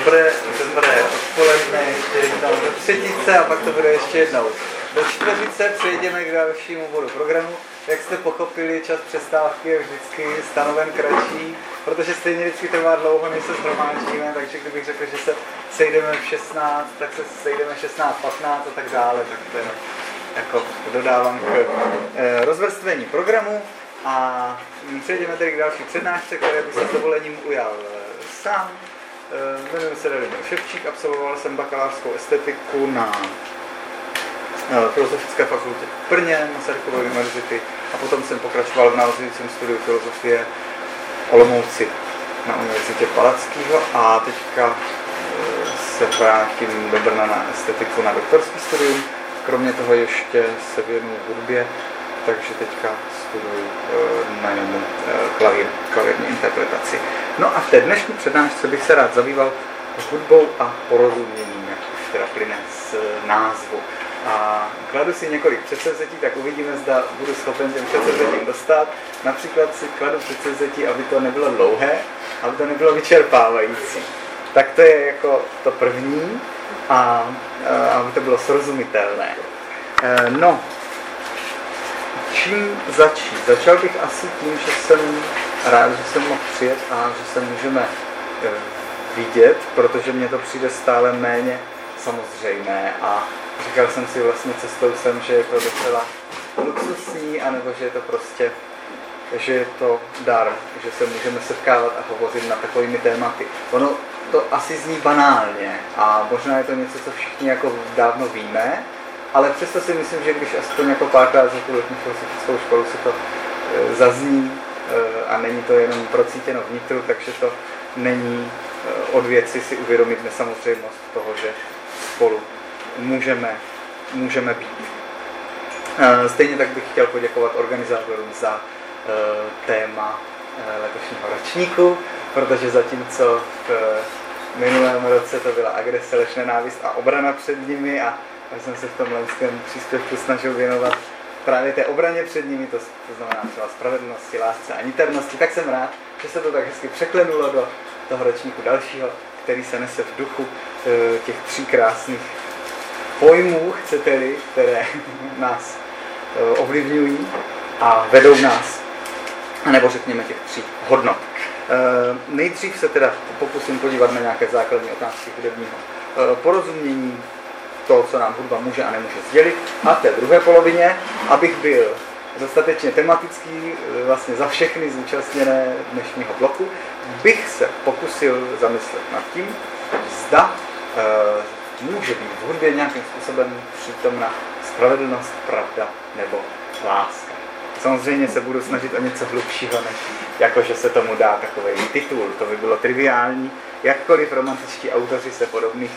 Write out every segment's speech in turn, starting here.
Dobré odpoledne, ještě jednou do třetice a pak to bude ještě jednou do čtveřice. Přejdeme k dalšímu bodu programu. Jak jste pochopili, čas přestávky je vždycky stanoven kratší, protože stejně vždycky trvá dlouho, než se shromáždíme, takže kdybych řekl, že se sejdeme v 16, tak se sejdeme 16:15 a tak dále, tak to je jako dodávám k rozvrstvení programu. A přejdeme tedy k další přednášce, které bych se s dovolením ujal sám. Jmenuji se Dalibor Ševčík, absolvoval jsem bakalářskou estetiku na Filozofické fakultě v Brně, Masarykovy univerzity a potom jsem pokračoval v navazujícím studiu filozofie Olomouci na Univerzitě Palackého a teďka se vrátím do Brna na estetiku na doktorský studium. Kromě toho ještě se věnuju hudbě, takže teďka studuji na němu klavírní interpretaci. No a v té dnešní přednášce bych se rád zabýval hudbou a porozuměním, jak už teda plyne z názvu. A kladu si několik předsevzetí, tak uvidíme, zda budu schopen těm předsevzetím dostat. Například si kladu předsevzetí, aby to nebylo dlouhé, aby to nebylo vyčerpávající. Tak to je jako to první a aby to bylo srozumitelné. No, čím začít? Začal bych asi tím, že jsem rád, že jsem mohl přijet a že se můžeme vidět, protože mně to přijde stále méně samozřejmé a říkal jsem si vlastně cestou sem, že je to docela luxusní, anebo že je to prostě, že je to dar, že se můžeme setkávat a hovořit na takovými tématy. Ono to asi zní banálně a možná je to něco, co všichni jako dávno víme, ale přesto si myslím, že když aspoň jako párkrát za tu letní filozofickou školu si to zazní a není to jenom procítěno vnitru, takže to není od věci si uvědomit nesamozřejmost toho, že spolu můžeme být. Stejně tak bych chtěl poděkovat organizátorům za téma letošního ročníku, protože zatímco v minulém roce to byla agrese, lež nenávist a obrana před nimi a já jsem se v tom loňském příspěvku snažil věnovat právě té obraně před nimi, to znamená třeba spravedlnosti, lásce a niternosti, tak jsem rád, že se to tak hezky překlenulo do toho ročníku dalšího, který se nese v duchu těch tří krásných pojmů, chcete-li, které nás ovlivňují a vedou nás, nebo řekněme těch tří hodnot. Nejdřív se teda pokusím podívat na nějaké základní otázky hudebního porozumění, to, co nám hudba může a nemůže sdělit. A v té druhé polovině, abych byl dostatečně tematický vlastně za všechny zúčastněné dnešního bloku, bych se pokusil zamyslet nad tím, zda může být v hudbě nějakým způsobem přítomna spravedlnost, pravda nebo láska. Samozřejmě se budu snažit o něco hlubšího, než jako, že se tomu dá takový titul. To by bylo triviální. Jakkoliv romantičtí autoři se podobných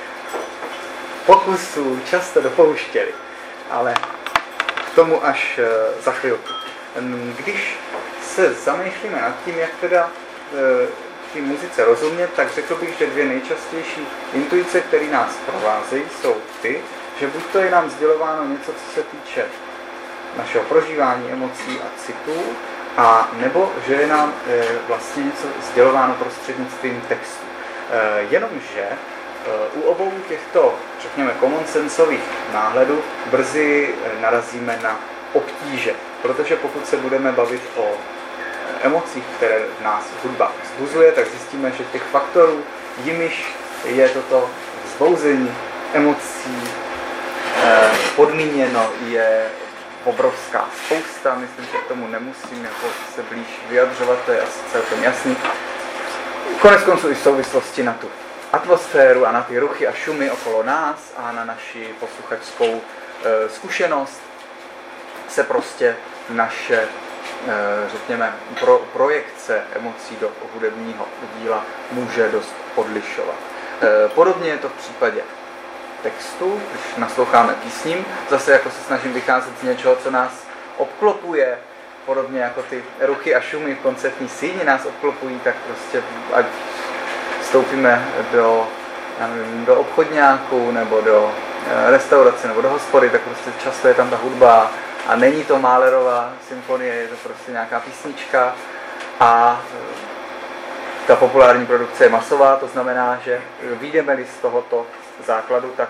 pokusů často dopouštěli, ale k tomu až za chvilku. Když se zamýšlíme nad tím, jak teda té muzice rozumět, tak řekl bych, že dvě nejčastější intuice, které nás provázejí, jsou ty, že buď to je nám sdělováno něco, co se týče našeho prožívání emocí a citů, a nebo že je nám vlastně něco sdělováno prostřednictvím textu. Jenomže u obou těchto, řekněme, commonsensových náhledů brzy narazíme na obtíže, protože pokud se budeme bavit o emocích, které v nás hudba vzbuzuje, tak zjistíme, že těch faktorů, jimiž je toto vzbouzení emocí podmíněno, je obrovská spousta. Myslím, že k tomu nemusím jako se blíž vyjadřovat, to je asi celkem jasný. Konec konců i v souvislosti na tu atmosféru a na ty ruchy a šumy okolo nás a na naši posluchačskou zkušenost se prostě naše, řekněme, projekce emocí do hudebního díla může dost odlišovat. Podobně je to v případě textu, když nasloucháme písním, zase jako se snažím vycházet z něčeho, co nás obklopuje, podobně jako ty ruchy a šumy v koncertní síni nás obklopují, tak prostě ať vstoupíme do obchodňáku nebo do restaurace nebo do hospody, tak prostě často je tam ta hudba a není to Mahlerova symfonie, je to prostě nějaká písnička a ta populární produkce je masová, to znamená, že vyjdeme-li z tohoto základu, tak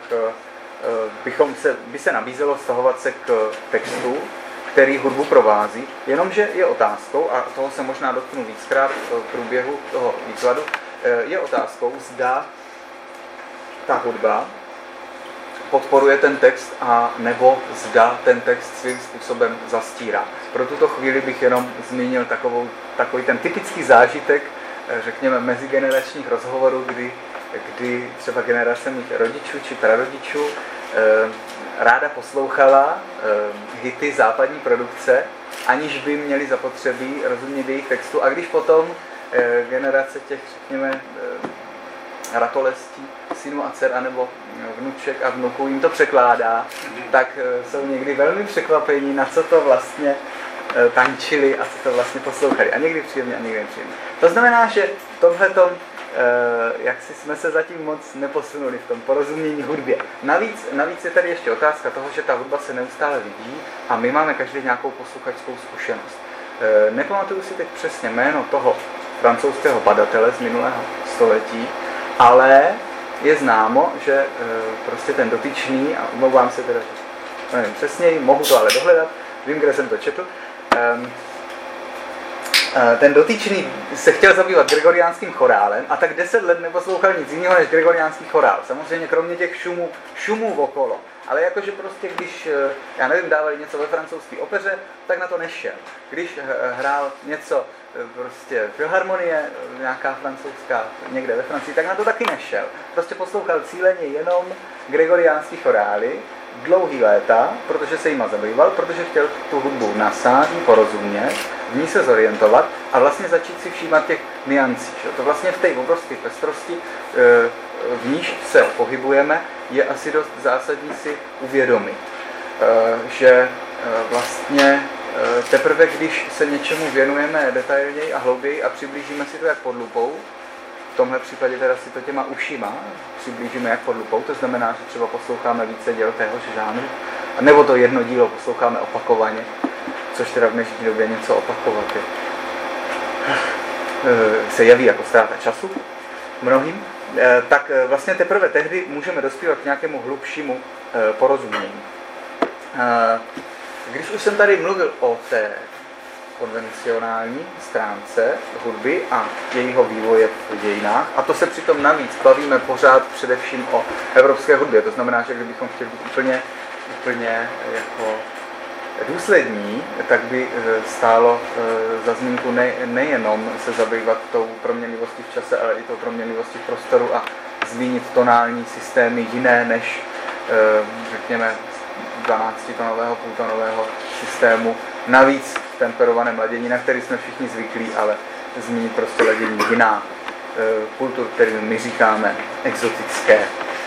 by se nabízelo stahovat se k textu, který hudbu provází, jenomže je otázkou, a toho se možná dotknu víckrát v průběhu toho výkladu, je otázkou, zda ta hudba podporuje ten text a nebo zda ten text svým způsobem zastírá. Pro tuto chvíli bych jenom zmínil takový ten typický zážitek, řekněme, mezigeneračních rozhovorů, kdy třeba generace mých rodičů či prarodičů ráda poslouchala hity západní produkce, aniž by měli zapotřebí rozumět jejich textu. A když potom generace těch, řekněme, ratolestí, synů a dcer, anebo vnuček a vnuků jim to překládá, tak jsou někdy velmi překvapení, na co to vlastně tančili a co to vlastně poslouchali. A někdy příjemně a někdy nepříjemně. To znamená, že v tomhletom jak si jsme se zatím moc neposunuli v tom porozumění hudbě. Navíc je tady ještě otázka toho, že ta hudba se neustále vyvíjí a my máme každý nějakou posluchačskou zkušenost. Nepamatuju si teď přesně jméno toho francouzského badatele z minulého století, ale je známo, že prostě ten dotyčný, a omlouvám se teda, že nevím přesněji, mohu to ale dohledat, vím, kde jsem to četl, ten dotyčný se chtěl zabývat gregoriánským chorálem a tak 10 let neposlouchal nic jiného než gregoriánský chorál. Samozřejmě kromě těch šumů okolo. Ale jakože prostě, když, já nevím, dávali něco ve francouzské opeře, tak na to nešel. Když hrál něco prostě filharmonie, nějaká francouzská někde ve Francii, tak na to taky nešel. Prostě poslouchal cíleně jenom gregoriánský chorály, dlouhý léta, protože se jima zabýval, protože chtěl tu hudbu nasát, porozumět, v ní se zorientovat a vlastně začít si všímat těch niancí. To vlastně v té obrovské pestrosti, v níž se pohybujeme, je asi dost zásadní si uvědomit, že vlastně teprve, když se něčemu věnujeme detailněji a hlouběji a přiblížíme si to jak pod lupou, v tomhle případě teda si to těma ušima přiblížíme jak pod lupou, to znamená, že třeba posloucháme více děl téhož žánru, nebo to jedno dílo posloucháme opakovaně, což teda v dnešní době něco opakovat se jeví jako ztráta času mnohým, tak vlastně teprve tehdy můžeme dospívat k nějakému hlubšímu porozumění. Když už jsem tady mluvil o té konvencionální stránce hudby a jejího vývoje v dějinách, a to se přitom navíc bavíme pořád především o evropské hudbě, to znamená, že kdybychom chtěli být úplně jako důslední, tak by stálo za zmínku nejenom se zabývat tou proměnlivostí v čase, ale i tou proměnlivostí v prostoru a zmínit tonální systémy jiné než, řekněme, 12-tonového, půltonového systému. Navíc v temperovaném ladění, na který jsme všichni zvyklí, ale zmínit prostě ladění jiná kultur, kterým my říkáme exotické.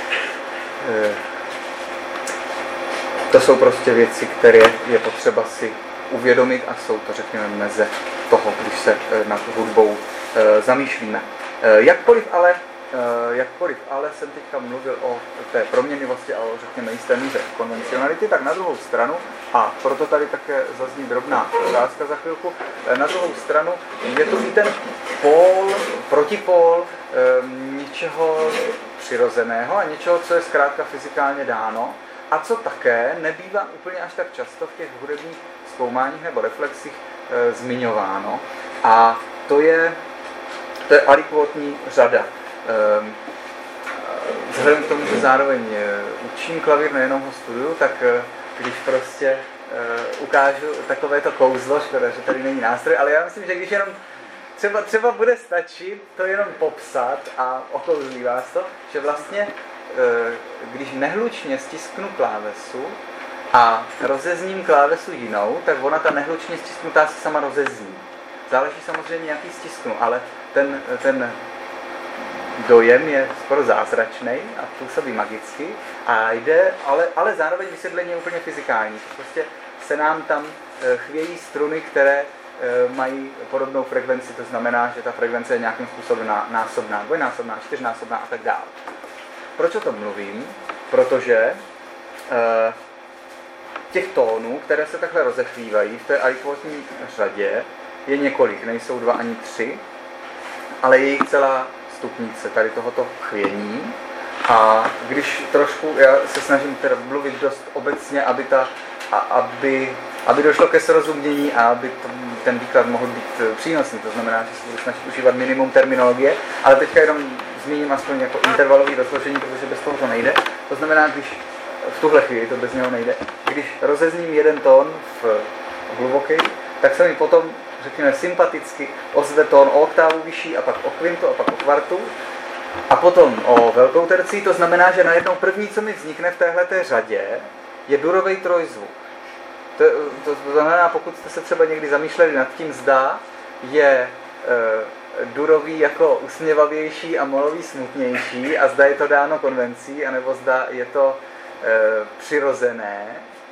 To jsou prostě věci, které je potřeba si uvědomit a jsou to, řekněme, meze toho, když se nad hudbou zamýšlíme. Jakkoliv ale jsem teďka mluvil o té proměnlivosti a o, řekněme, jisté míře konvencionality, tak na druhou stranu, a proto tady také zazní drobná otázka za chvilku, na druhou stranu je to i ten protipól něčeho přirozeného a něčeho, co je zkrátka fyzikálně dáno, a co také nebývá úplně až tak často v těch hudebních zkoumáních nebo reflexích zmiňováno. A to je alikvotní řada. Vzhledem k tomu, že zároveň učím klavír, nejenom ho studuju, tak když prostě ukážu takovéto kouzlo, škoda, že tady není nástroj, ale já myslím, že když jenom třeba bude stačit to jenom popsat a okouzlí vás to, že vlastně když nehlučně stisknu klávesu a rozezním klávesu jinou, tak ona ta nehlučně stisknutá si sama rozezní. Záleží samozřejmě, jaký stisknu, ale ten dojem je skoro zázračný a působí magicky a jde, ale zároveň vysvětlení je úplně fyzikální. Prostě se nám tam chvějí struny, které mají podobnou frekvenci, to znamená, že ta frekvence je nějakým způsobem násobná, dvojnásobná, čtyřnásobná a tak dále. Proč o tom mluvím? Protože těch tónů, které se takhle rozechvívají v té alikvotní řadě, je několik, nejsou 2 ani 3. ale je jich celá stupnice tady tohoto chvění. A když trošku, já se snažím teda mluvit dost obecně, aby došlo ke srozumění a aby ten výklad mohl být přínosný. To znamená, že se budu snažit užívat minimum terminologie, ale teďka jenom zmíním aspoň jako intervalový rozložení, protože bez toho to nejde. To znamená, když v tuhle chvíli to bez něho nejde, když rozezním jeden tón v hluboký, tak se mi potom, řekněme, sympaticky ozve tón o oktávu vyšší a pak o kvintu a pak o kvartu a potom o velkou tercí. To znamená, že najednou první, co mi vznikne v téhleté řadě, je durový trojzvuk. To znamená, pokud jste se třeba někdy zamýšleli nad tím, zda je durový jako usměvavější a molový smutnější a zda je to dáno konvencí, anebo zda je to přirozené,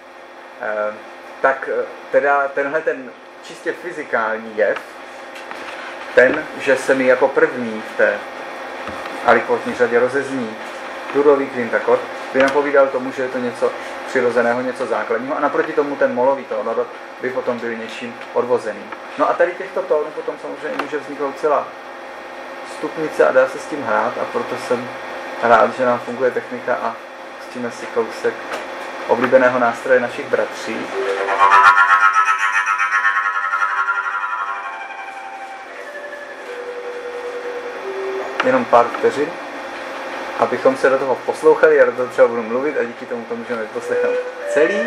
tak teda tenhle ten čistě fyzikální jev, ten, že se mi jako první v té alikvotní řadě rozezní durový kvintakord, by napovídal tomu, že je to něco přirozeného, něco základního a naproti tomu ten molový tón by potom byl něčím odvozeným. No a tady těchto tónů potom samozřejmě může vzniknout celá stupnice a dá se s tím hrát a proto jsem rád, že nám funguje technika a pustíme si kousek oblíbeného nástroje našich bratří. Jenom pár vteřin, abychom se do toho poslouchali, já do toho třeba budu mluvit a díky tomu to můžeme poslechnout celý.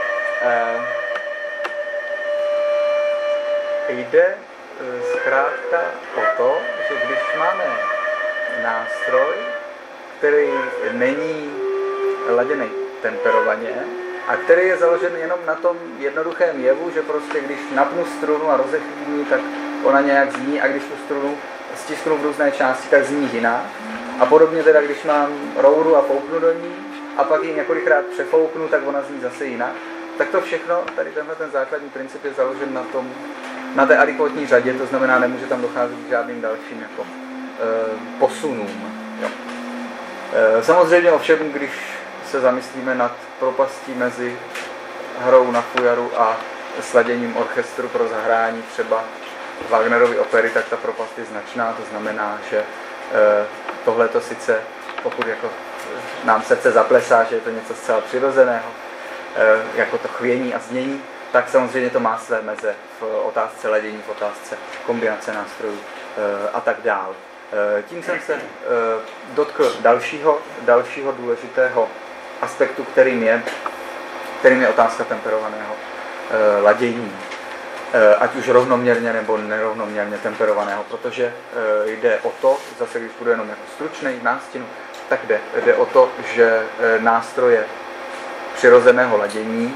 Jde zkrátka o to, že když máme nástroj, který není laděný temperovaně a který je založen jenom na tom jednoduchém jevu, že prostě když napnu strunu a rozechvíní, tak ona nějak zní a když tu strunu stisknu v různé části, tak zní jinak. A podobně teda, když mám rouru a fouknu do ní a pak ji několikrát přefouknu, tak ona zní zase jinak. Tak to všechno, tady tenhle ten základní princip je založen na té alikvotní řadě, to znamená, nemůže tam docházet k žádným dalším jako, posunům. Jo. Samozřejmě ovšem, když se zamyslíme nad propastí mezi hrou na fujaru a sladěním orchestru pro zahrání třeba Wagnerovy opery, tak ta propast je značná, to znamená, že tohle to sice, pokud jako nám srdce zaplesá, že je to něco zcela přirozeného, jako to chvění a znění, tak samozřejmě to má své meze v otázce ladění, v otázce kombinace nástrojů a tak dál. Tím jsem se dotkl dalšího důležitého aspektu, kterým je otázka temperovaného ladění. Ať už rovnoměrně nebo nerovnoměrně temperovaného, protože jde o to, zase když budu jenom jako stručnej nástěnu, tak jde o to, že nástroje přirozeného ladění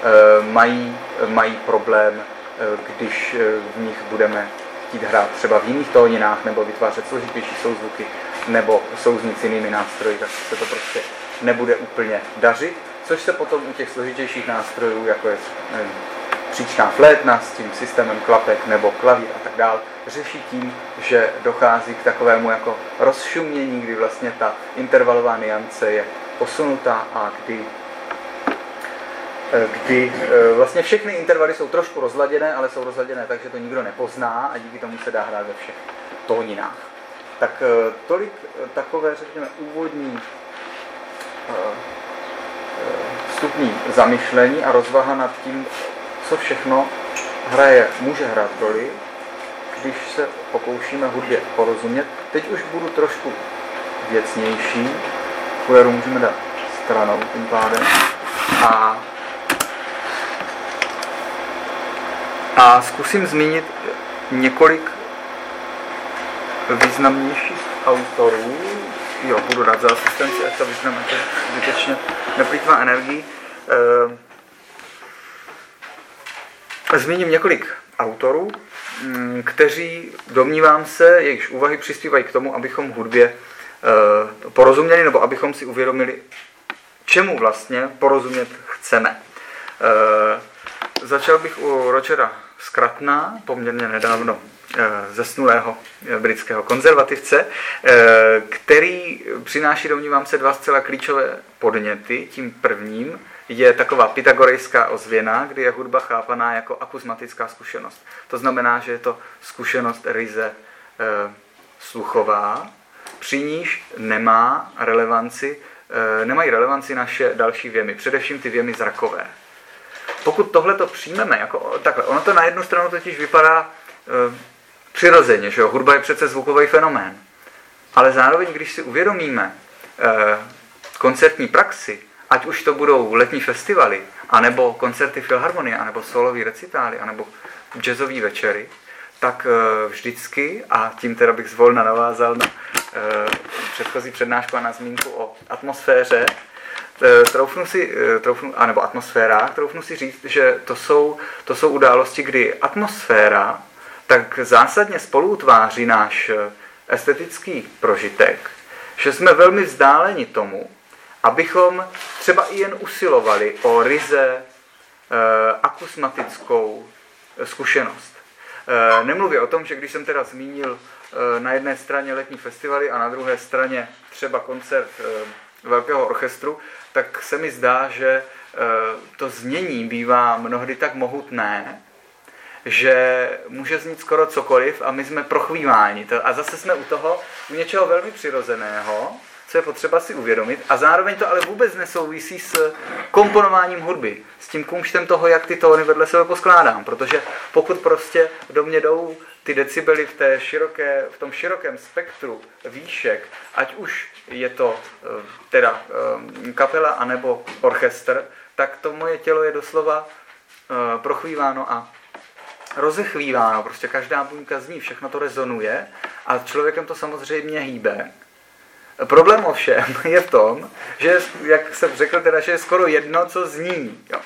mají problém, když v nich budeme chtít hrát třeba v jiných tóninách nebo vytvářet složitější souzvuky nebo souznit s jinými nástroji, tak se to prostě nebude úplně dařit, což se potom u těch složitějších nástrojů, jako je příčná flétna s tím systémem klapek nebo klavír a tak dál, řeší tím, že dochází k takovému jako rozšumění, kdy vlastně ta intervalová niance je posunutá a kdy vlastně všechny intervaly jsou trošku rozladěné, ale jsou rozladěné tak, že to nikdo nepozná a díky tomu se dá hrát ve všech tóninách. Tak tolik takové, řekněme, úvodní vstupní zamyšlení a rozvaha nad tím, co všechno může hrát roli, když se pokoušíme hudbě porozumět. Teď už budu trošku věcnější, fujaru můžeme dát stranou tím pádem. A zkusím zmínit několik významnějších autorů. Jo, budu rád za asistenci, ať to významně zbytečně neplýtvá energii. Zmíním několik autorů, kteří, domnívám se, jejichž úvahy přispívají k tomu, abychom hudbě porozuměli, nebo abychom si uvědomili, čemu vlastně porozumět chceme. Začal bych u Rogera Scrutona, poměrně nedávno zesnulého britského konzervativce, který přináší, domnívám se, dva zcela klíčové podněty. Tím prvním je taková pythagorejská ozvěna, kdy je hudba chápaná jako akusmatická zkušenost. To znamená, že je to zkušenost ryze sluchová, při níž nemají relevanci naše další věmy, především ty věmy zrakové. Pokud tohleto přijmeme, jako takhle, ono to na jednu stranu totiž vypadá přirozeně, že jo? Hudba je přece zvukový fenomén. Ale zároveň, když si uvědomíme koncertní praxi, ať už to budou letní festivaly, anebo koncerty filharmonie, anebo solový recitály, anebo jazzový večery, tak vždycky, a tím teda bych zvolna navázal na předchozí přednášku a na zmínku o atmosféře, anebo atmosférách, troufnu si říct, že to jsou události, kdy atmosféra tak zásadně spoluutváří náš estetický prožitek, že jsme velmi vzdáleni tomu, abychom třeba i jen usilovali o ryze akusmatickou zkušenost. Nemluvě o tom, že když jsem teda zmínil na jedné straně letní festivaly a na druhé straně třeba koncert velkého orchestru, tak se mi zdá, že to znění bývá mnohdy tak mohutné, že může znít skoro cokoliv a my jsme prochvíváni. A zase jsme u něčeho velmi přirozeného, co je potřeba si uvědomit, a zároveň to ale vůbec nesouvisí s komponováním hudby, s tím kumštem toho, jak ty tóny vedle sebe poskládám, protože pokud prostě do mě jdou ty decibely v tom širokém spektru výšek, ať už je to teda kapela anebo orchestr, tak to moje tělo je doslova prochvíváno a rozechvíváno, prostě každá buňka zní, všechno to rezonuje a člověkem to samozřejmě hýbe. Problém ovšem je v tom, že, jak jsem řekl, teda, že je skoro jedno, co zní. Jo.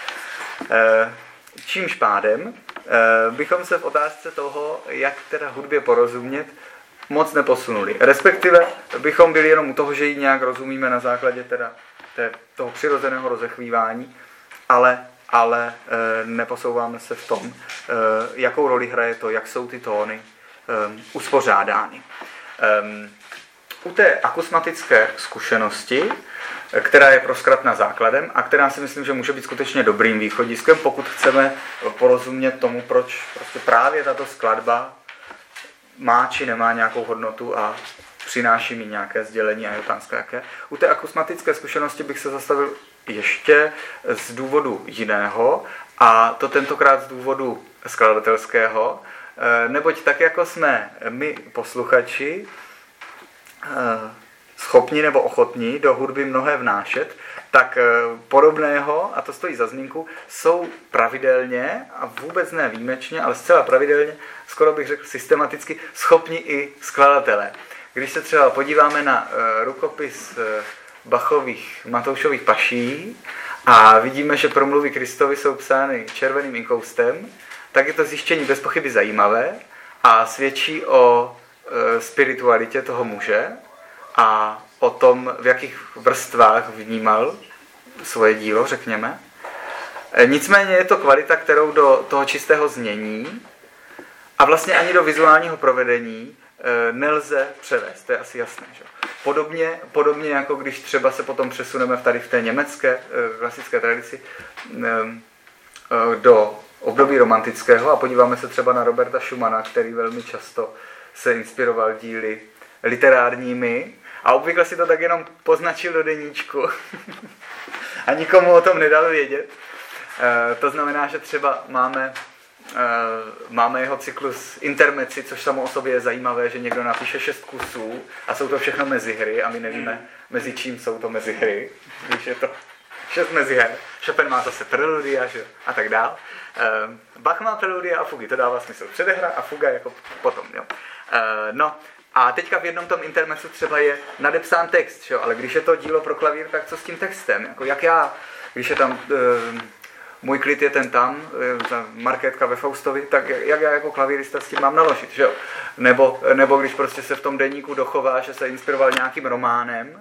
Čímž pádem bychom se v otázce toho, jak teda hudbě porozumět, moc neposunuli. Respektive bychom byli jenom u toho, že ji nějak rozumíme na základě teda toho přirozeného rozechvívání, ale neposouváme se v tom, jakou roli hraje to, jak jsou ty tóny uspořádány. U té akusmatické zkušenosti, která je pro zkratna základem a která si myslím, že může být skutečně dobrým východiskem, pokud chceme porozumět tomu, proč prostě právě tato skladba má či nemá nějakou hodnotu a přináší mi nějaké sdělení a je otázka jaké. U té akusmatické zkušenosti bych se zastavil ještě z důvodu jiného, a to tentokrát z důvodu skladatelského, neboť tak jako jsme my posluchači schopni nebo ochotní do hudby mnohé vnášet, tak podobného, a to stojí za zmínku, jsou pravidelně a vůbec ne výjimečně, ale zcela pravidelně, skoro bych řekl systematicky, schopni i skladatelé. Když se třeba podíváme na rukopis Bachových Matoušových paší a vidíme, že promluvy Kristovy jsou psány červeným inkoustem, tak je to zjištění bez pochyby zajímavé a svědčí o spiritualitě toho muže a o tom, v jakých vrstvách vnímal svoje dílo, řekněme. Nicméně je to kvalita, kterou do toho čistého znění a vlastně ani do vizuálního provedení nelze převést, to je asi jasné. Že? Podobně jako když třeba se potom přesuneme tady v té německé klasické tradici do období romantického a podíváme se třeba na Roberta Schumana, který velmi často se inspiroval díly literárními a obvykle si to tak jenom poznačil do deníčku a nikomu o tom nedal vědět. To znamená, že třeba máme jeho cyklus intermeci, což samo o sobě je zajímavé, že někdo napíše 6 kusů a jsou to všechno mezihry a my nevíme, mezi čím jsou to mezihry, když je to 6 meziher. Chopin má zase preludia, že? A tak dál. Bach má preludia a fugy, to dává smysl. Předehra a fuga jako potom. Jo? No a teďka v jednom tom intermezzu třeba je nadepsán text, že? Ale když je to dílo pro klavír, tak co s tím textem? Jako jak já, když je tam můj klid je ten tam, markétka ve Faustovi, tak jak já jako klavírista s tím mám naložit, že jo? Nebo když prostě se v tom deníku dochová, že se inspiroval nějakým románem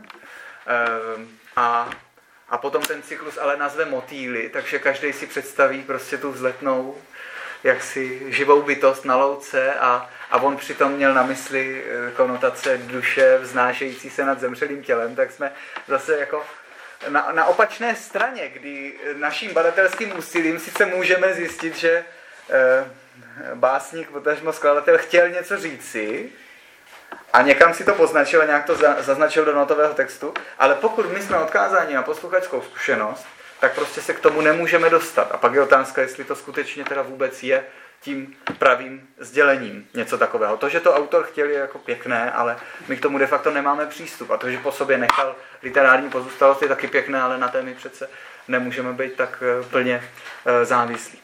a potom ten cyklus ale nazve motýly, takže každý si představí prostě tu vzletnou jaksi živou bytost na louce a on přitom měl na mysli konotace duše vznášející se nad zemřelým tělem, tak jsme zase jako na opačné straně, kdy naším badatelským úsilím sice můžeme zjistit, že básník, potažmo skladatel chtěl něco říci, a někam si to poznačil a nějak to zaznačil do notového textu, ale pokud my jsme odkázáni na posluchačskou zkušenost, tak prostě se k tomu nemůžeme dostat. A pak je otázka, jestli to skutečně teda vůbec je tím pravým sdělením něco takového. To, že to autor chtěl, je jako pěkné, ale my k tomu de facto nemáme přístup. A to, že po sobě nechal literární pozůstalost, je taky pěkné, ale na té my přece nemůžeme být tak plně závislí.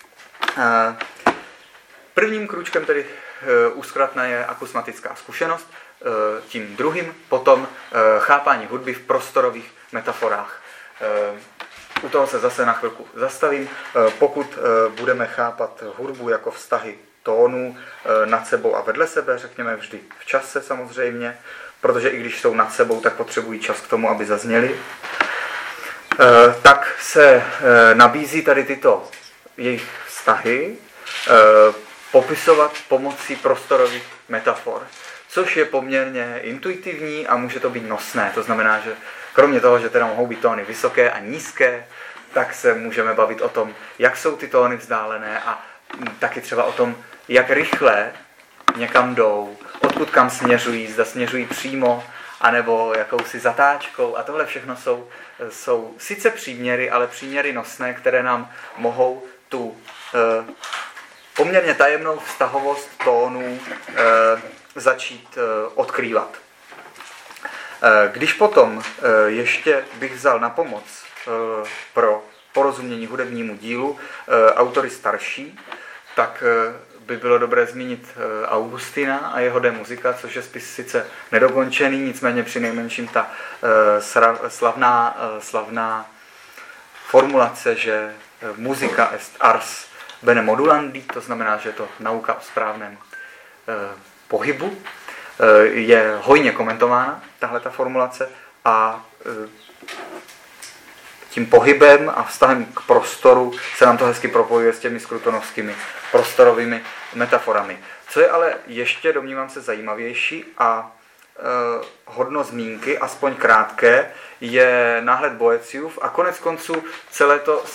Prvním kručkem tedy úzkratné je akusmatická zkušenost, tím druhým potom chápání hudby v prostorových metaforách. U toho se zase na chvilku zastavím. Pokud budeme chápat hudbu jako vztahy tónů nad sebou a vedle sebe, řekněme vždy v čase samozřejmě, protože i když jsou nad sebou, tak potřebují čas k tomu, aby zazněly, tak se nabízí tady tyto jejich vztahy popisovat pomocí prostorových metafor, což je poměrně intuitivní a může to být nosné. To znamená, že kromě toho, že teda mohou být tóny vysoké a nízké, tak se můžeme bavit o tom, jak jsou ty tóny vzdálené a taky třeba o tom, jak rychle někam jdou, odkud kam směřují, zda směřují přímo, anebo jakousi zatáčkou. A tohle všechno jsou sice příměry, ale příměry nosné, které nám mohou tu poměrně tajemnou vztahovost tónů začít odkrývat. Když potom ještě bych vzal na pomoc pro porozumění hudebnímu dílu autory starší, tak by bylo dobré zmínit Augustina a jeho De Musica, což je spis sice nedokončený, nicméně přinejmenším ta slavná formulace, že musica est ars bene modulandi, to znamená, že je to nauka o správném pohybu, je hojně komentována, tahle ta formulace, a tím pohybem a vztahem k prostoru se nám to hezky propojuje s těmi skrutonovskými prostorovými metaforami. Co je ale ještě, domnívám se, zajímavější a hodno zmínky, aspoň krátké, je náhled Boeciův a konec konců celé to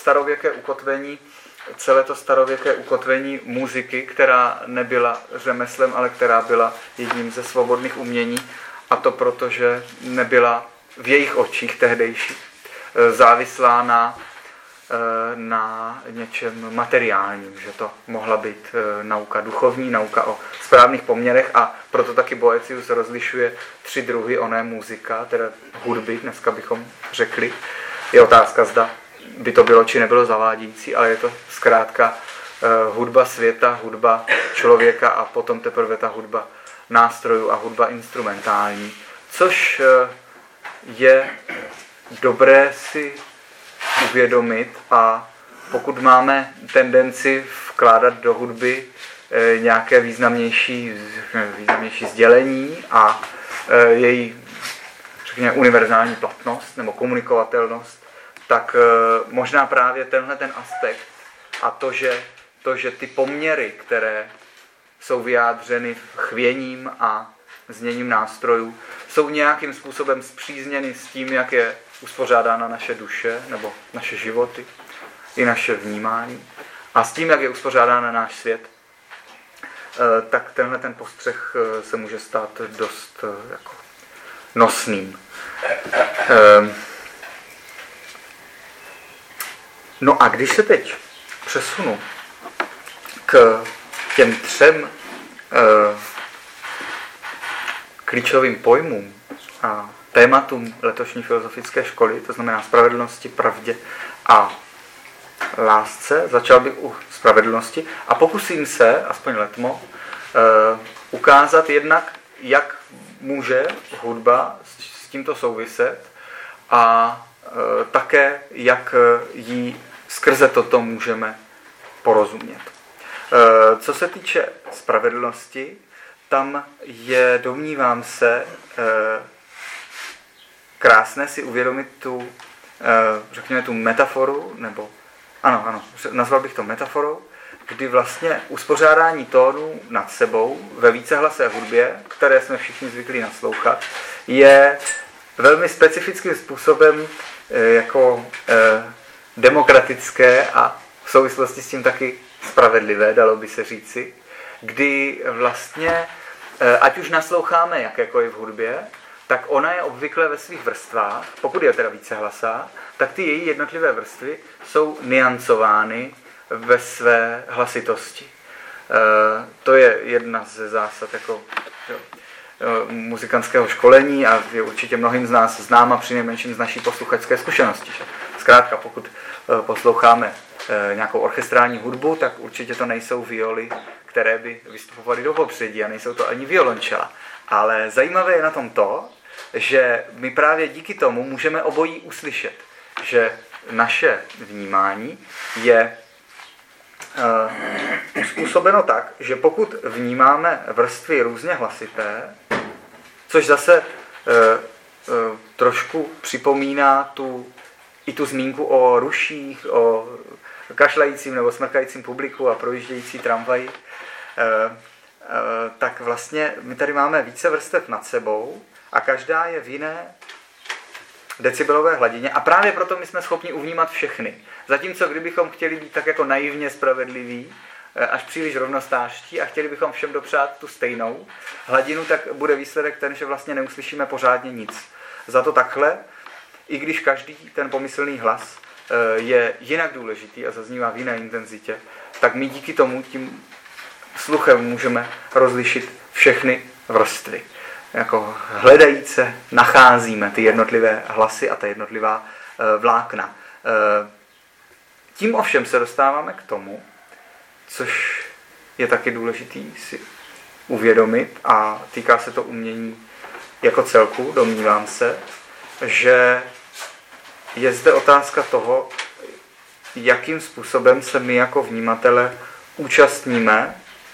starověké ukotvení muziky, která nebyla řemeslem, ale která byla jedním ze svobodných umění, a to proto, že nebyla v jejich očích tehdejších závislá na něčem materiálním, že to mohla být nauka duchovní, nauka o správných poměrech, a proto taky Boecius rozlišuje 3 druhy oné muzika, teda hudby, dneska bychom řekli. Je otázka, zda by to bylo či nebylo zavádějící, ale je to zkrátka hudba světa, hudba člověka a potom teprve ta hudba nástrojů a hudba instrumentální, což je dobré si uvědomit, a pokud máme tendenci vkládat do hudby nějaké významnější sdělení a její, řekněme, univerzální platnost nebo komunikovatelnost, tak možná právě tenhle ten aspekt a to, že ty poměry, které jsou vyjádřeny chvěním a zněním nástrojů, jsou nějakým způsobem spřízněny s tím, jak je uspořádána naše duše nebo naše životy i naše vnímání a s tím, jak je uspořádána náš svět, tak tenhle ten postřeh se může stát dost jako nosným. No a když se teď přesunu k těm 3 klíčovým pojmům a tématům letošní filozofické školy, to znamená spravedlnosti, pravdě a lásce, začal bych u spravedlnosti a pokusím se, aspoň letmo, ukázat jednak, jak může hudba s tímto souviset a také, jak jí skrze toto můžeme porozumět. Co se týče spravedlnosti, tam je, domnívám se, krásné si uvědomit tu, řekněme, tu metaforu, nebo ano, nazval bych to metaforou, kdy vlastně uspořádání tónů nad sebou ve vícehlasé hudbě, které jsme všichni zvyklí naslouchat, je velmi specifickým způsobem jako demokratické a v souvislosti s tím taky spravedlivé, dalo by se říci, kdy vlastně ať už nasloucháme jakékoliv hudbě, tak ona je obvykle ve svých vrstvách, pokud je teda vícehlasá, tak ty její jednotlivé vrstvy jsou niancovány ve své hlasitosti. To je jedna ze zásad jako muzikantského školení a je určitě mnohým z nás známa přinejmenším z naší posluchačské zkušenosti. Zkrátka, pokud posloucháme nějakou orchestrální hudbu, tak určitě to nejsou violy, které by vystupovaly do popředí a nejsou to ani violončela. Ale zajímavé je na tom to, že my právě díky tomu můžeme obojí uslyšet, že naše vnímání je způsobeno tak, že pokud vnímáme vrstvy různě hlasité, což zase trošku připomíná i tu zmínku o ruších, o kašlajícím nebo smrkajícím publiku a projíždějící tramvaji, tak vlastně my tady máme více vrstev nad sebou a každá je v jiné decibelové hladině a právě proto my jsme schopni uvnímat všechny. Zatímco kdybychom chtěli být tak jako naivně spravedliví, až příliš rovnostářští a chtěli bychom všem dopřát tu stejnou hladinu, tak bude výsledek ten, že vlastně neuslyšíme pořádně nic. Za to takhle, i když každý ten pomyslný hlas je jinak důležitý a zaznívá v jiné intenzitě, tak my díky tomu tím sluchem můžeme rozlišit všechny vrstvy. Jako hledajíce nacházíme ty jednotlivé hlasy a ta jednotlivá vlákna. Tím ovšem se dostáváme k tomu, což je taky důležitý si uvědomit a týká se to umění jako celku, domnívám se, že je zde otázka toho, jakým způsobem se my jako vnímatele účastníme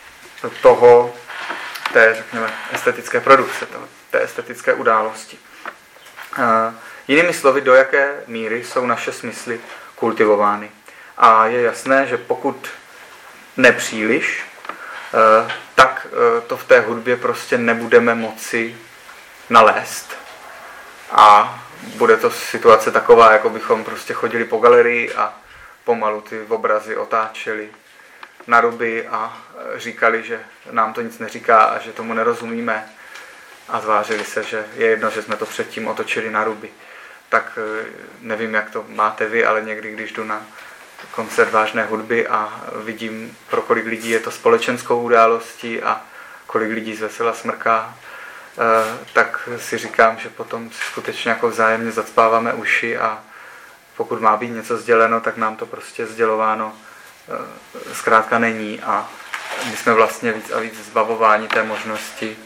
té, řekněme, estetické produkce, té estetické události. Jinými slovy, do jaké míry jsou naše smysly kultivovány. A je jasné, že pokud nepříliš, tak to v té hudbě prostě nebudeme moci nalézt. A bude to situace taková, jako bychom prostě chodili po galerii a pomalu ty obrazy otáčeli na ruby a říkali, že nám to nic neříká a že tomu nerozumíme a zvážili se, že je jedno, že jsme to předtím otočili na ruby. Tak nevím, jak to máte vy, ale někdy, když jdu na koncert vážné hudby a vidím, pro kolik lidí je to společenskou událostí a kolik lidí zvesela smrká, tak si říkám, že potom si skutečně jako vzájemně zacpáváme uši a pokud má být něco sděleno, tak nám to prostě sdělováno zkrátka není a my jsme vlastně víc a víc zbavováni té možnosti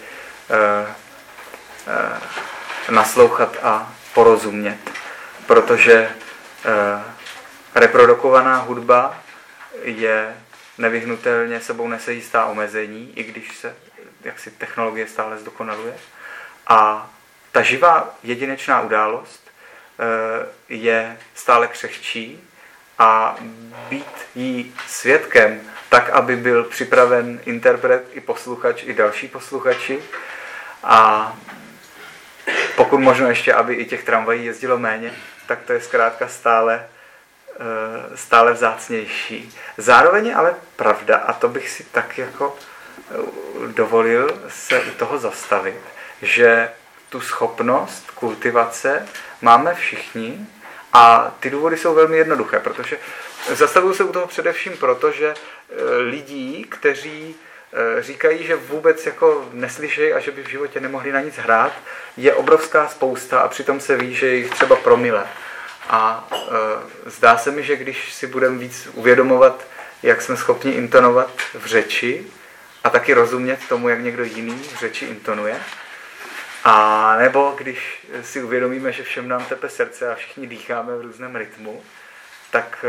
naslouchat a porozumět, protože reprodukovaná hudba je nevyhnutelně sebou nese jistá omezení, i když se jaksi technologie stále zdokonaluje. A ta živá jedinečná událost je stále křehčí a být jí svědkem tak, aby byl připraven interpret i posluchač, i další posluchači a pokud možno ještě, aby i těch tramvají jezdilo méně, tak to je zkrátka stále vzácnější. Zároveň je ale pravda, a to bych si tak jako dovolil se u toho zastavit, že tu schopnost kultivace máme všichni a ty důvody jsou velmi jednoduché, protože zastavuju se u toho především proto, že lidí, kteří říkají, že vůbec jako neslyšejí a že by v životě nemohli na nic hrát, je obrovská spousta a přitom se ví, že je jich třeba promile. A zdá se mi, že když si budeme víc uvědomovat, jak jsme schopni intonovat v řeči a taky rozumět tomu, jak někdo jiný v řeči intonuje, a nebo když si uvědomíme, že všem nám tepe srdce a všichni dýcháme v různém rytmu, tak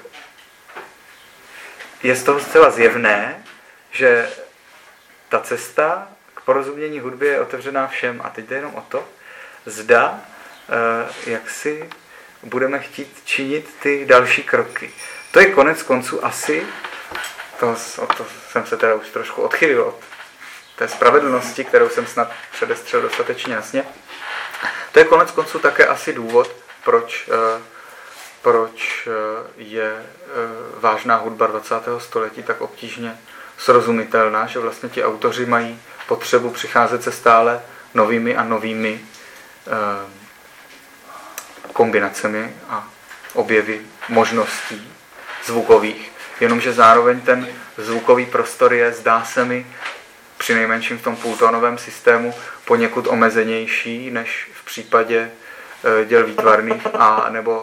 je z toho zcela zjevné, že ta cesta k porozumění hudby je otevřená všem. A teď jde jenom o to, zda jak si budeme chtít činit ty další kroky. To je konec konců asi, to jsem se teda už trošku odchylil od té spravedlnosti, kterou jsem snad předestřel dostatečně jasně. To je konec konců také asi důvod, proč je vážná hudba 20. století tak obtížně srozumitelná, že vlastně ti autoři mají potřebu přicházet se stále novými a novými kombinacemi a objevy možností zvukových, jenomže zároveň ten zvukový prostor je, zdá se mi, přinejmenším v tom půltónovém systému poněkud omezenější než v případě děl výtvarných a nebo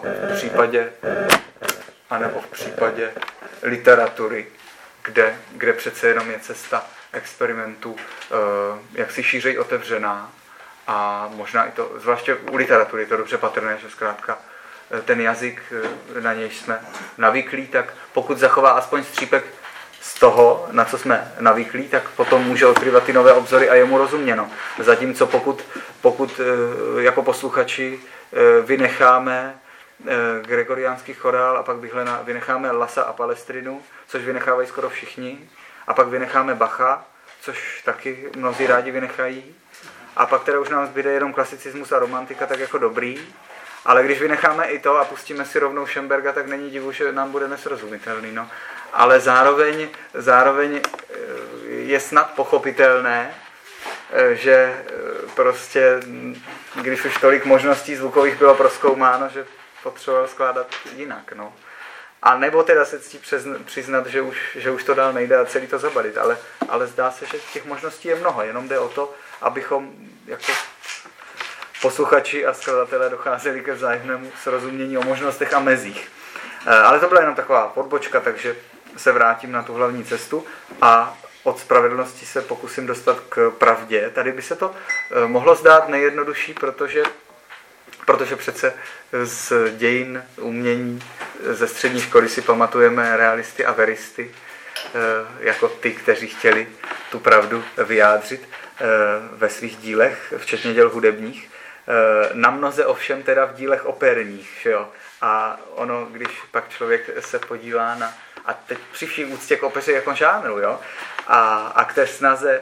v případě literatury, kde přece jenom je cesta experimentů jaksi šířej otevřená a možná i to, zvláště u literatury je to dobře patrné, že zkrátka ten jazyk, na něj jsme navyklí, tak pokud zachová aspoň střípek z toho, na co jsme navyklí, tak potom může odkryvat ty nové obzory a je mu rozuměno. Zatímco pokud jako posluchači vynecháme gregoriánský chorál a pak vynecháme Lasa a Palestrinu, což vynechávají skoro všichni, a pak vynecháme Bacha, což taky mnozí rádi vynechají, a pak teda už nám zbyde jenom klasicismus a romantika, tak jako dobrý, ale když vynecháme i to a pustíme si rovnou Schönberga, tak není divu, že nám bude nesrozumitelný. No. Ale zároveň je snad pochopitelné, že prostě, když už tolik možností zvukových bylo prozkoumáno, že potřeboval skládat jinak. No. A nebo teda se ctí přiznat, že už to dál nejde a celý to zabalit. Ale zdá se, že těch možností je mnoho. Jenom jde o to, abychom jako posluchači a skladatelé docházeli ke vzájemnému srozumění o možnostech a mezích. Ale to byla jenom taková podbočka, takže se vrátím na tu hlavní cestu a od spravedlnosti se pokusím dostat k pravdě. Tady by se to mohlo zdát nejjednodušší, protože přece z dějin umění ze střední školy si pamatujeme realisty a veristy jako ty, kteří chtěli tu pravdu vyjádřit ve svých dílech, včetně děl hudebních. Na mnoze ovšem teda v dílech operních. Že jo? A ono, když pak člověk se podívá na, a teď při vší úctě k opeře jako žánru, jo? A k té snaze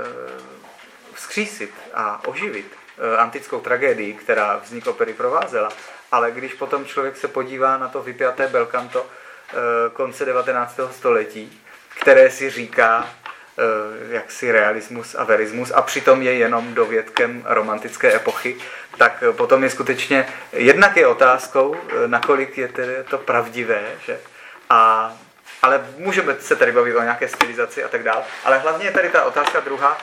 vzkřísit a oživit antickou tragédii, která vznik opery provázela, ale když potom člověk se podívá na to vypjaté belcanto konce 19. století, které si říká jaksi realismus a verismus a přitom je jenom dovědkem romantické epochy, tak potom je skutečně, jednak je otázkou, nakolik je tedy to pravdivé, že? Ale můžeme se tady bavit o nějaké stylizaci a tak dále, ale hlavně je tady ta otázka druhá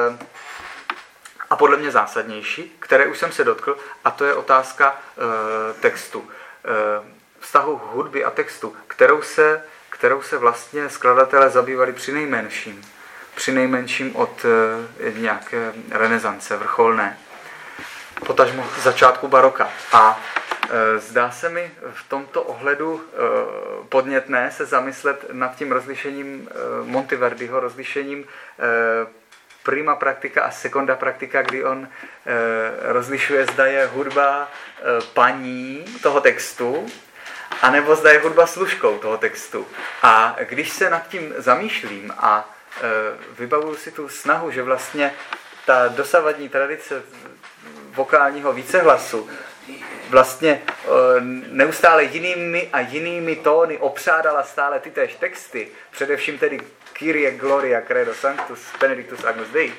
a podle mě zásadnější, které už jsem se dotkl, a to je otázka textu. Vztahu hudby a textu, kterou se vlastně skladatelé zabývali přinejmenším od nějaké renesance vrcholné, potažmo začátku baroka. A zdá se mi v tomto ohledu podnětné se zamyslet nad tím rozlišením Monteverdiho, rozlišením prima praktika a seconda praktika, kdy on rozlišuje, zda je hudba paní toho textu, anebo zda je hudba služkou toho textu. A když se nad tím zamýšlím a vybavuju si tu snahu, že vlastně ta dosavadní tradice vokálního vícehlasu vlastně neustále jinými a jinými tóny opřádala stále tytéž texty, především tedy Kyrie Gloria Credo Sanctus Benedictus Agnus Dei.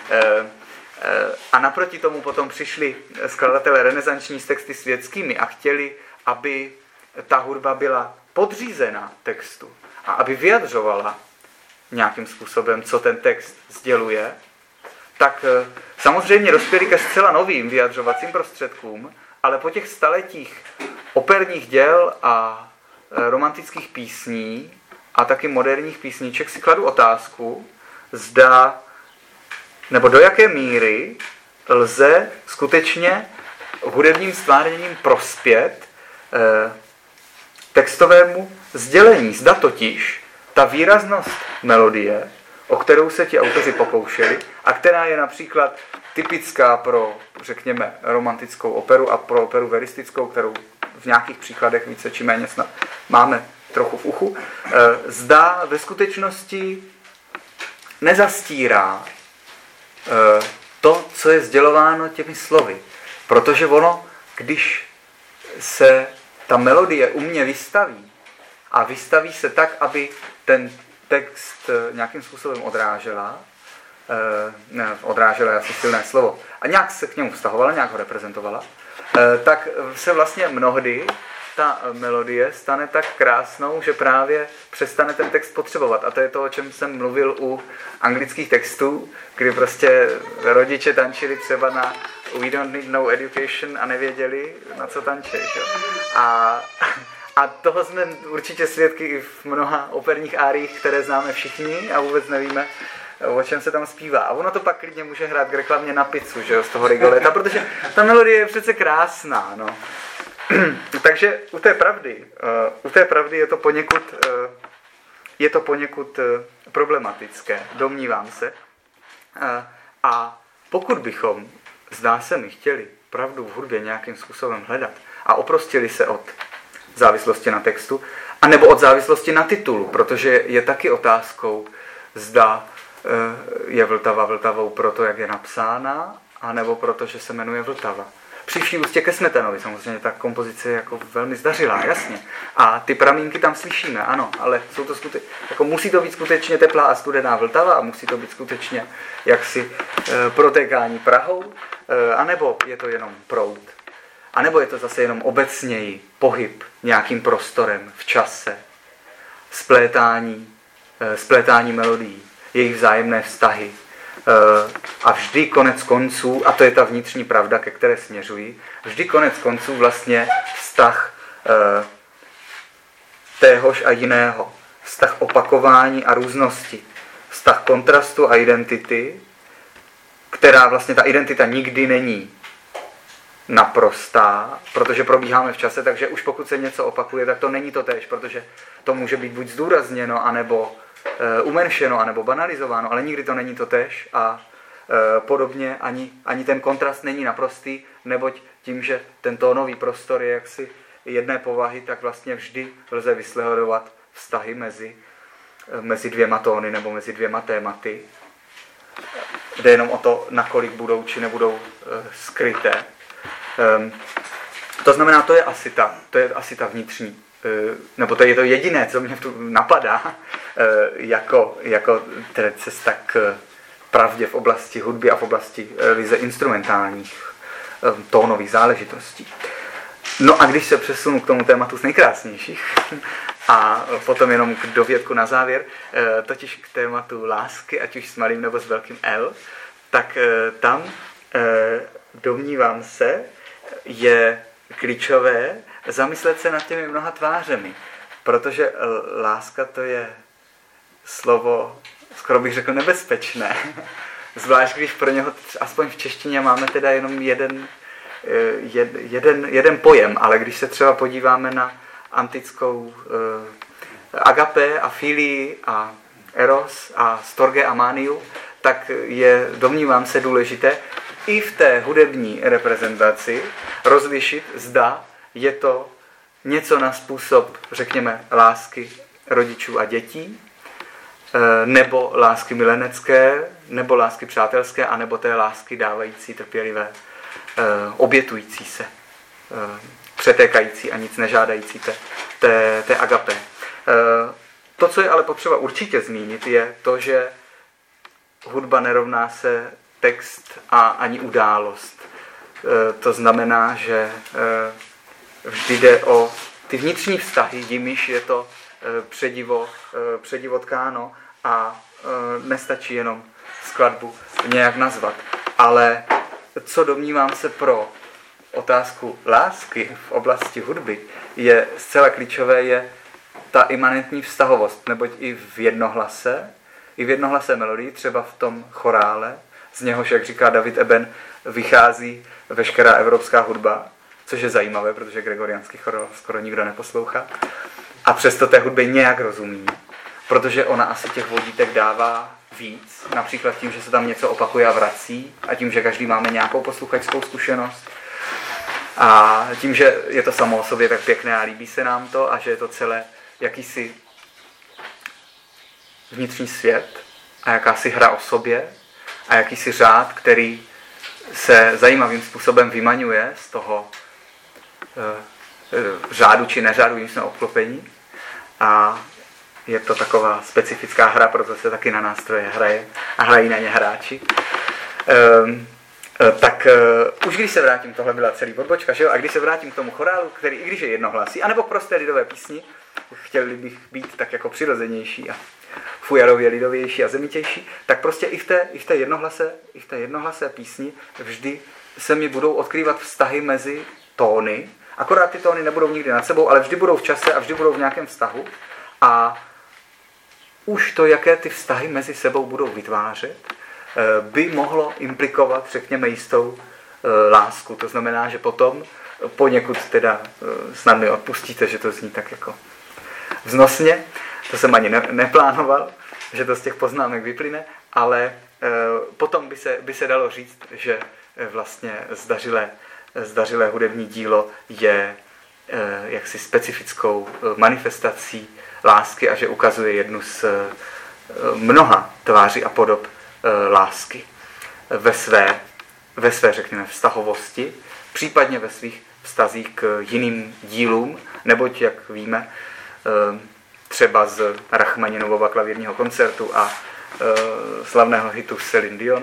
A naproti tomu potom přišli skladatelé renesanční s texty světskými a chtěli, aby ta hudba byla podřízena textu a aby vyjadřovala nějakým způsobem, co ten text sděluje, tak samozřejmě dospěli ke zcela novým vyjadřovacím prostředkům, ale po těch staletích operních děl a romantických písní a taky moderních písniček si kladu otázku, zda nebo do jaké míry lze skutečně hudebním stvárněním prospět textovému sdělení. Zda totiž ta výraznost melodie, o kterou se ti autoři pokoušeli a která je například typická pro, řekněme, romantickou operu a pro operu veristickou, kterou v nějakých příkladech více či méně snad máme trochu v uchu, zda ve skutečnosti nezastírá to, co je sdělováno těmi slovy. Protože ono, když se ta melodie umě vystaví a vystaví se tak, aby ten text nějakým způsobem odrážela, odrážela je asi silné slovo, a nějak se k němu vztahovala, nějak ho reprezentovala, tak se vlastně mnohdy ta melodie stane tak krásnou, že právě přestane ten text potřebovat. A to je to, o čem jsem mluvil u anglických textů, kdy prostě rodiče tančili třeba na We don't need no education a nevěděli, na co tančí. A toho jsme určitě svědky i v mnoha operních áriích, které známe všichni a vůbec nevíme, o čem se tam zpívá. A ono to pak klidně může hrát k reklamě na pizzu, že jo, z toho Rigoleta, protože ta melodie je přece krásná, no. Takže u té pravdy je to poněkud problematické, domnívám se. A pokud bychom, zdá se mi, chtěli pravdu v hudbě nějakým způsobem hledat a oprostili se od závislosti na textu, anebo od závislosti na titulu, protože je taky otázkou, zda je Vltava Vltavou proto, jak je napsána, anebo proto, že se jmenuje Vltava. Při vší úctě ke Smetanovi, samozřejmě ta kompozice je jako velmi zdařilá, jasně. A ty pramínky tam slyšíme, ano, ale jsou to jako musí to být skutečně teplá a studená Vltava a musí to být skutečně jaksi protékání Prahou, anebo je to jenom proud. A nebo je to zase jenom obecněji pohyb nějakým prostorem v čase, splétání melodií, jejich vzájemné vztahy. A vždy konec konců, a to je ta vnitřní pravda, ke které směřují, vždy konec konců vlastně vztah téhož a jiného, vztah opakování a různosti, vztah kontrastu a identity, která vlastně ta identita nikdy není naprostá, protože probíháme v čase, takže už pokud se něco opakuje, tak to není to též, protože to může být buď zdůrazněno, anebo umenšeno, anebo banalizováno, ale nikdy to není to též a podobně ani ten kontrast není naprostý, neboť tím, že ten tónový prostor je jaksi jedné povahy, tak vlastně vždy lze vysledovat vztahy mezi dvěma tóny nebo mezi dvěma tématy. Jde jenom o to, nakolik budou či nebudou skryté. To znamená, to je asi ta vnitřní, nebo to je to jediné, co mě tu napadá, jako cesta k pravdě v oblasti hudby a v oblasti ryze instrumentálních tónových záležitostí. No a když se přesunu k tomu tématu z nejkrásnějších a potom jenom k dovědku na závěr, totiž k tématu lásky, ať už s malým nebo s velkým L, tak tam, domnívám se, je klíčové zamyslet se nad těmi mnoha tvářemi, protože láska to je slovo, skoro bych řekl, nebezpečné. Zvlášť, když pro něho, aspoň v češtině, máme teda jenom jeden pojem, ale když se třeba podíváme na antickou agapé a filii a eros a storge a maniu, tak je, domnívám se, důležité i v té hudební reprezentaci rozlišit, zda je to něco na způsob, řekněme, lásky rodičů a dětí, nebo lásky milenecké, nebo lásky přátelské, anebo té lásky dávající, trpělivé, obětující se, přetékající a nic nežádající té agapé. To, co je ale potřeba určitě zmínit, je to, že hudba nerovná se text a ani událost. To znamená, že vždy jde o ty vnitřní vztahy, jimiž je to předivo tkáno a nestačí jenom skladbu nějak nazvat. Ale co domnívám se pro otázku lásky v oblasti hudby, je zcela klíčové, je ta imanentní vztahovost, neboť i v jednohlasé melodii, třeba v tom chorále, z něhož, jak říká David Eben, vychází veškerá evropská hudba, což je zajímavé, protože gregoriánský chorál skoro nikdo neposlouchá. A přesto té hudbě nějak rozumí, protože ona asi těch vodítek dává víc, například tím, že se tam něco opakuje a vrací, a tím, že každý máme nějakou posluchačskou zkušenost, a tím, že je to samo o sobě tak pěkné a líbí se nám to, a že je to celé jakýsi vnitřní svět a jakási hra o sobě a jakýsi řád, který se zajímavým způsobem vymaňuje z toho řádu či neřádu, jim jsme obklopení. A je to taková specifická hra, proto se taky na nástroje hraje a hrají na ně hráči. Tak už když se vrátím, tohle byla celý odbočka, že jo? A když se vrátím k tomu chorálu, který i když je jednohlasý, anebo k prosté lidové písni, chtěli bych být tak jako přirozenější a fujarově lidovější a zemitější, tak prostě i v té jednohlasé písni vždy se mi budou odkrývat vztahy mezi tóny, akorát ty tóny nebudou nikdy nad sebou, ale vždy budou v čase a vždy budou v nějakém vztahu a už to, jaké ty vztahy mezi sebou budou vytvářet, by mohlo implikovat, řekněme, jistou lásku. To znamená, že potom poněkud teda snad mi odpustíte, že to zní tak jako vznosně, to jsem ani neplánoval, že to z těch poznámek vyplyne, ale potom by se dalo říct, že vlastně zdařilé hudební dílo je jaksi specifickou manifestací lásky a že ukazuje jednu z mnoha tváří a podob lásky ve své, řekněme, vztahovosti, případně ve svých vztazích k jiným dílům, neboť, jak víme, třeba z Rachmaninovova klavírního koncertu a slavného hitu Céline Dion,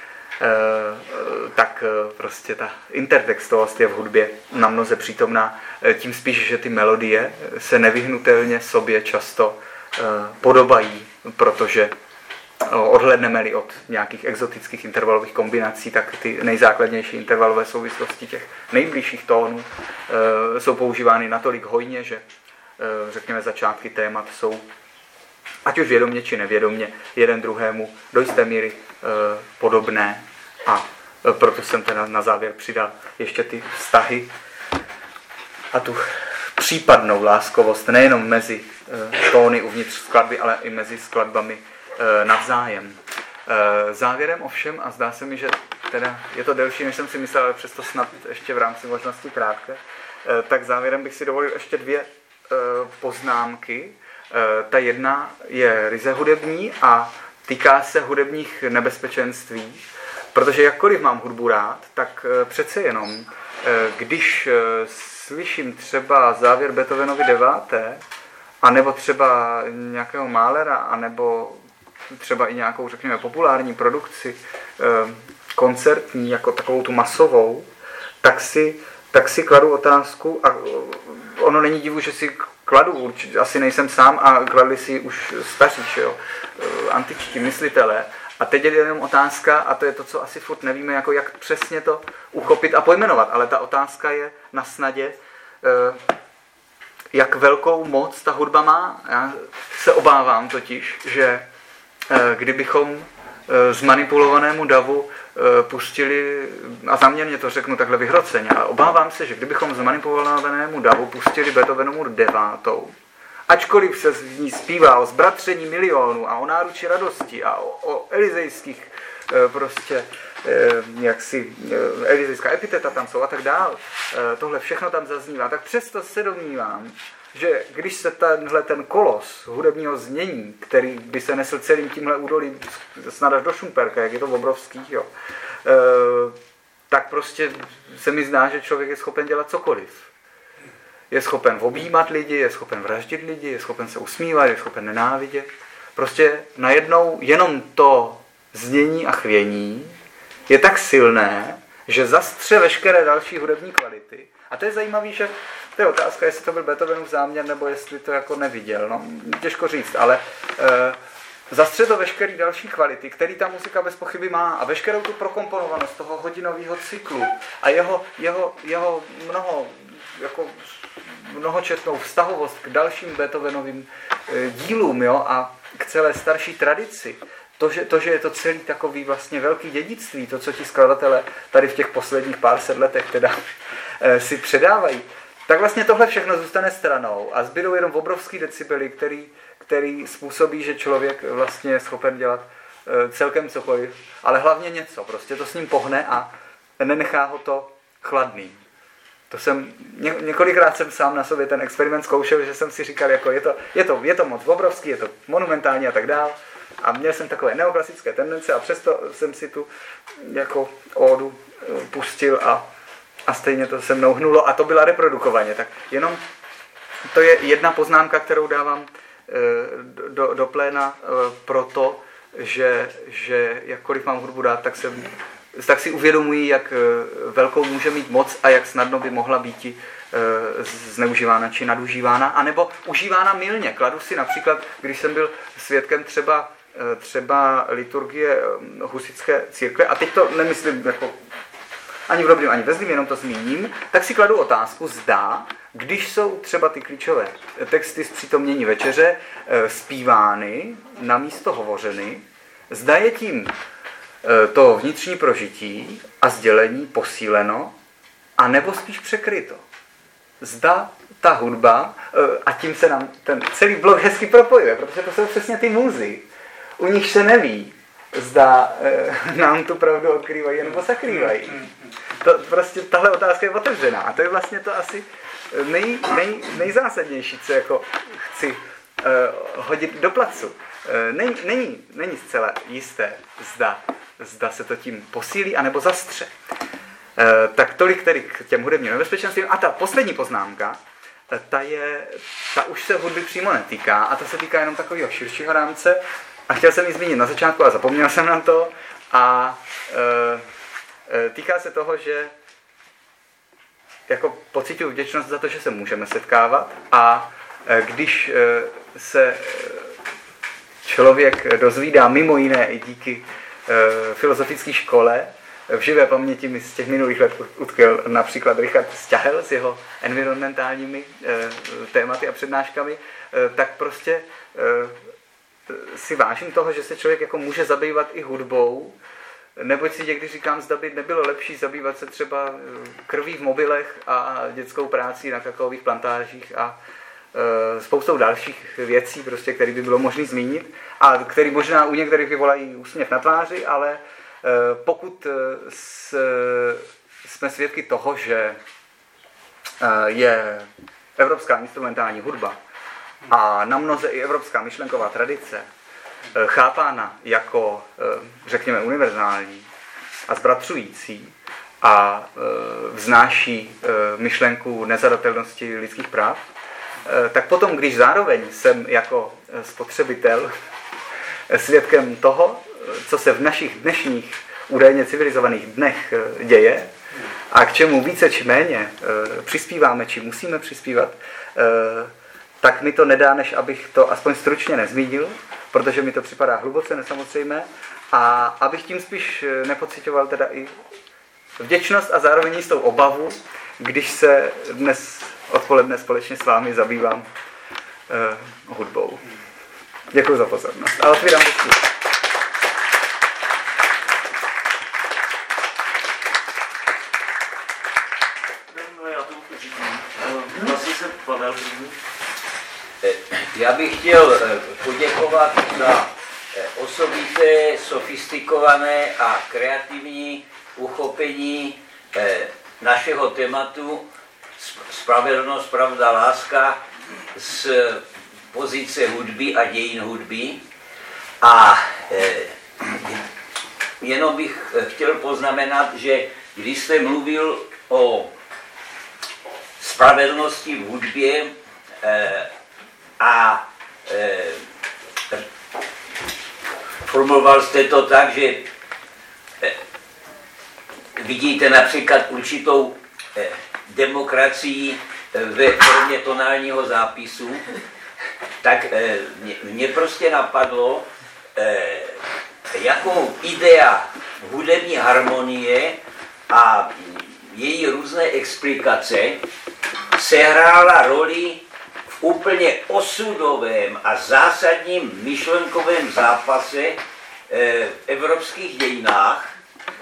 tak prostě ta intertextovost je v hudbě namnoze přítomná, tím spíš, že ty melodie se nevyhnutelně sobě často podobají, protože odhlédneme-li od nějakých exotických intervalových kombinací, tak ty nejzákladnější intervalové souvislosti těch nejbližších tónů jsou používány natolik hojně, že řekněme začátky témat jsou ať už vědomě či nevědomě jeden druhému do jisté míry podobné a proto jsem teda na závěr přidal ještě ty vztahy a tu případnou láskovost nejenom mezi tóny uvnitř skladby, ale i mezi skladbami navzájem. Závěrem ovšem, a zdá se mi, že teda je to delší, než jsem si myslel, ale přesto snad ještě v rámci možností krátké, tak závěrem bych si dovolil ještě dvě poznámky. Ta jedna je ryze hudební a týká se hudebních nebezpečenství, protože jakkoliv mám hudbu rád, tak přece jenom, když slyším třeba závěr Beethovenovy 9., anebo třeba nějakého Mahlera, anebo třeba i nějakou, řekněme, populární produkci koncertní, jako takovou tu masovou, tak si kladu otázku, a ono není divu, že si kladu, určitě, asi nejsem sám a kladli si už staří, jo, antičtí myslitelé. A teď je jenom otázka, a to je to, co asi furt nevíme, jako jak přesně to uchopit a pojmenovat, ale ta otázka je na snadě, jak velkou moc ta hudba má. Já se obávám totiž, že kdybychom zmanipulovanému davu pustili, a záměrně to řeknu takhle vyhroceně, ale obávám se, že kdybychom zmanipulovanému davu pustili Beethovenovu 9., ačkoliv se z ní zpívá o zbratření milionů a o náruči radosti a o elizejských prostě jaksi elizejská epiteta tam jsou a tak dál, tohle všechno tam zaznívá, tak přesto se domnívám, že když se ten kolos hudebního znění, který by se nesl celým tímhle údolím snad až do Šumperka, jak je to obrovský, jo, tak prostě se mi zdá, že člověk je schopen dělat cokoliv. Je schopen objímat lidi, je schopen vraždit lidi, je schopen se usmívat, je schopen nenávidět. Prostě najednou jenom to znění a chvění je tak silné, že zastře veškeré další hudební kvality. A to je zajímavé, že to je otázka, jestli to byl Beethovenův záměr, nebo jestli to jako neviděl. No, těžko říct, ale zastře to veškeré další kvality, který ta muzika bez pochyby má, a veškerou tu prokomponovanost toho hodinového cyklu a jeho mnohočetnou vztahovost k dalším Beethovenovým dílům, jo, a k celé starší tradici. To, že je to celý takový vlastně velký dědictví, to, co ti skladatelé tady v těch posledních pár set letech teda si předávají, tak vlastně tohle všechno zůstane stranou a zbydou jenom obrovský decibely, který způsobí, že člověk vlastně je schopen dělat celkem cokoliv, ale hlavně něco. Prostě to s ním pohne a nenechá ho to chladný. To jsem, několikrát jsem sám na sobě ten experiment zkoušel, že jsem si říkal, jako je to moc obrovský, je to monumentální a tak dál. A měl jsem takové neoklasické tendence a přesto jsem si tu jako ódu pustil a stejně to se mnou hnulo a to byla reprodukovaně. Tak jenom to je jedna poznámka, kterou dávám do pléna proto, že jakkoliv mám hudbu dát, tak si uvědomuji, jak velkou může mít moc a jak snadno by mohla být zneužívána či nadužívána, anebo užívána mylně. Kladu si například, když jsem byl svědkem třeba liturgie husitské církve, a teď to nemyslím jako ani v dobrým, ani ve zlým, jenom to zmíním, tak si kladu otázku, zda, když jsou třeba ty klíčové texty z přítomnění večeře zpívány na místo hovořeny, zda je tím to vnitřní prožití a sdělení posíleno, a nebo spíš překryto. Zda ta hudba, a tím se nám ten celý blok hezky propojuje, protože to jsou přesně ty muzy, u nich se neví, zda nám tu pravdu odkrývají nebo zakrývají. Prostě tahle otázka je otevřená a to je vlastně to asi nejzásadnější, co jako chci hodit do placu. Není zcela jisté, zda se to tím posílí anebo zastře. Tak tolik tedy k těm hudebním nebezpečenstvím. A ta poslední poznámka, ta už se hudby přímo netýká a ta se týká jenom takového širšího rámce a chtěl jsem ji zmínit na začátku a zapomněl jsem na to a týká se toho, že jako pociťuji vděčnost za to, že se můžeme setkávat a když se člověk dozvídá mimo jiné i díky filozofické škole, v živé paměti mi z těch minulých let utkvěl například Richard Sťahel s jeho environmentálními tématy a přednáškami, tak prostě si vážím toho, že se člověk jako může zabývat i hudbou, neboť si někdy říkám, zda by nebylo lepší zabývat se třeba krví v mobilech a dětskou práci na kakaových plantážích a spoustou dalších věcí, prostě, které by bylo možné zmínit a které možná u některých vyvolají úsměv na tváři, ale pokud jsme svědky toho, že je evropská instrumentální hudba a na mnoze i evropská myšlenková tradice chápána jako, řekněme, univerzální a zbratřující a vznáší myšlenku nezadatelnosti lidských práv, tak potom, když zároveň jsem jako spotřebitel svědkem toho, co se v našich dnešních údajně civilizovaných dnech děje a k čemu více či méně přispíváme, či musíme přispívat, tak mi to nedá, než abych to aspoň stručně nezmínil, protože mi to připadá hluboce nesamozřejmé a abych tím spíš nepociťoval teda i vděčnost a zároveň jistou obavu, když se dnes odpoledne společně s vámi zabývám hudbou. Děkuji za pozornost a otvírám diskusi. Já bych chtěl poděkovat za osobité, sofistikované a kreativní uchopení našeho tématu spravedlnost, pravda, láska z pozice hudby a dějin hudby. A jenom bych chtěl poznamenat, že když jste mluvil o spravedlnosti v hudbě a formuloval jste to tak, že vidíte například určitou demokracii ve formě tonálního zápisu, tak mě prostě napadlo, jakou idea hudební harmonie a její různé explikace sehrála roli v úplně osudovém a zásadním myšlenkovém zápase v evropských dějinách,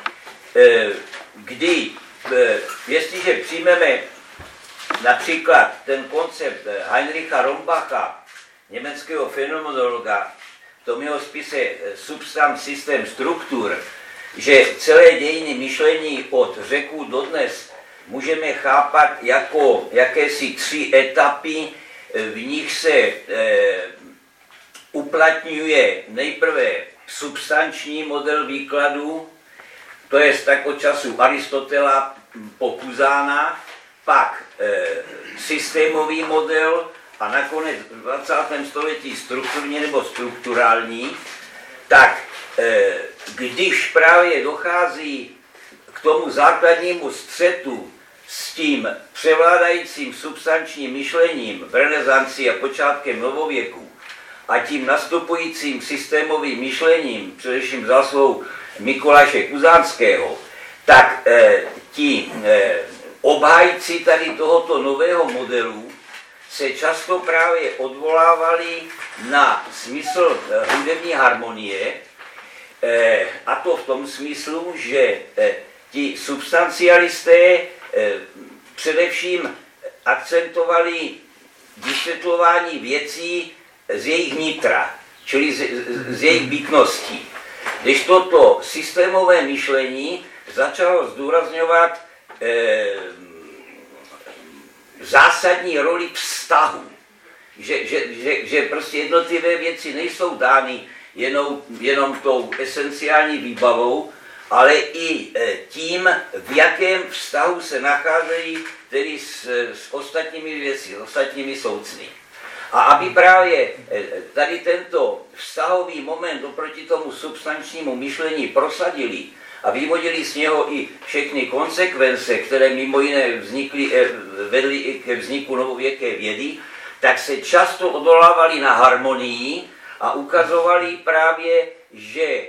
kdy, jestliže přijmeme například ten koncept Heinricha Rombacha, německého fenomenologa, v tom jeho spise Substanz, systém, struktur, že celé dějiny myšlení od Řeků dodnes můžeme chápat jako jakési 3 etapy, v nich se uplatňuje nejprve substanční model výkladu, to je tak od času Aristotela po Kuzána, pak systémový model a nakonec v 20. století strukturní nebo strukturální, tak když právě dochází k tomu základnímu střetu s tím převládajícím substančním myšlením v renesanci a počátkem novověku a tím nastupujícím systémovým myšlením, především zásluhou Mikuláše Kuzánského, tak ti obhájci tady tohoto nového modelu se často právě odvolávali na smysl hudební harmonie, a to v tom smyslu, že ti substancialisté především akcentovali vysvětlování věcí z jejich nitra, čili z jejich bytností. Když toto systémové myšlení začalo zdůrazňovat zásadní roli vztahu, že prostě jednotlivé věci nejsou dány jenom tou esenciální výbavou, ale i tím, v jakém vztahu se nacházejí tedy s ostatními věci, s ostatními soucny. A aby právě tady tento vztahový moment oproti tomu substančnímu myšlení prosadili a vyvodili z něho i všechny konsekvence, které mimo jiné vedly i ke vzniku novověké vědy, tak se často odolávali na harmonii a ukazovali právě, že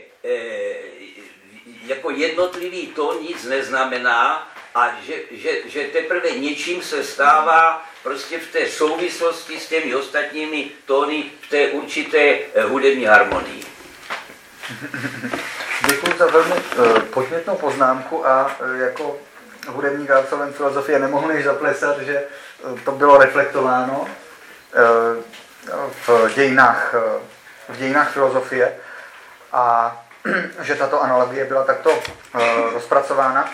jako jednotlivý tón nic neznamená a že teprve něčím se stává prostě v té souvislosti s těmi ostatními tóny v té určité hudební harmonii. Děkuji za velmi podnětnou poznámku a jako hudebník a absolvent filozofie nemohu než zaplesat, že to bylo reflektováno v dějinách filozofie a že tato analogie byla takto rozpracována.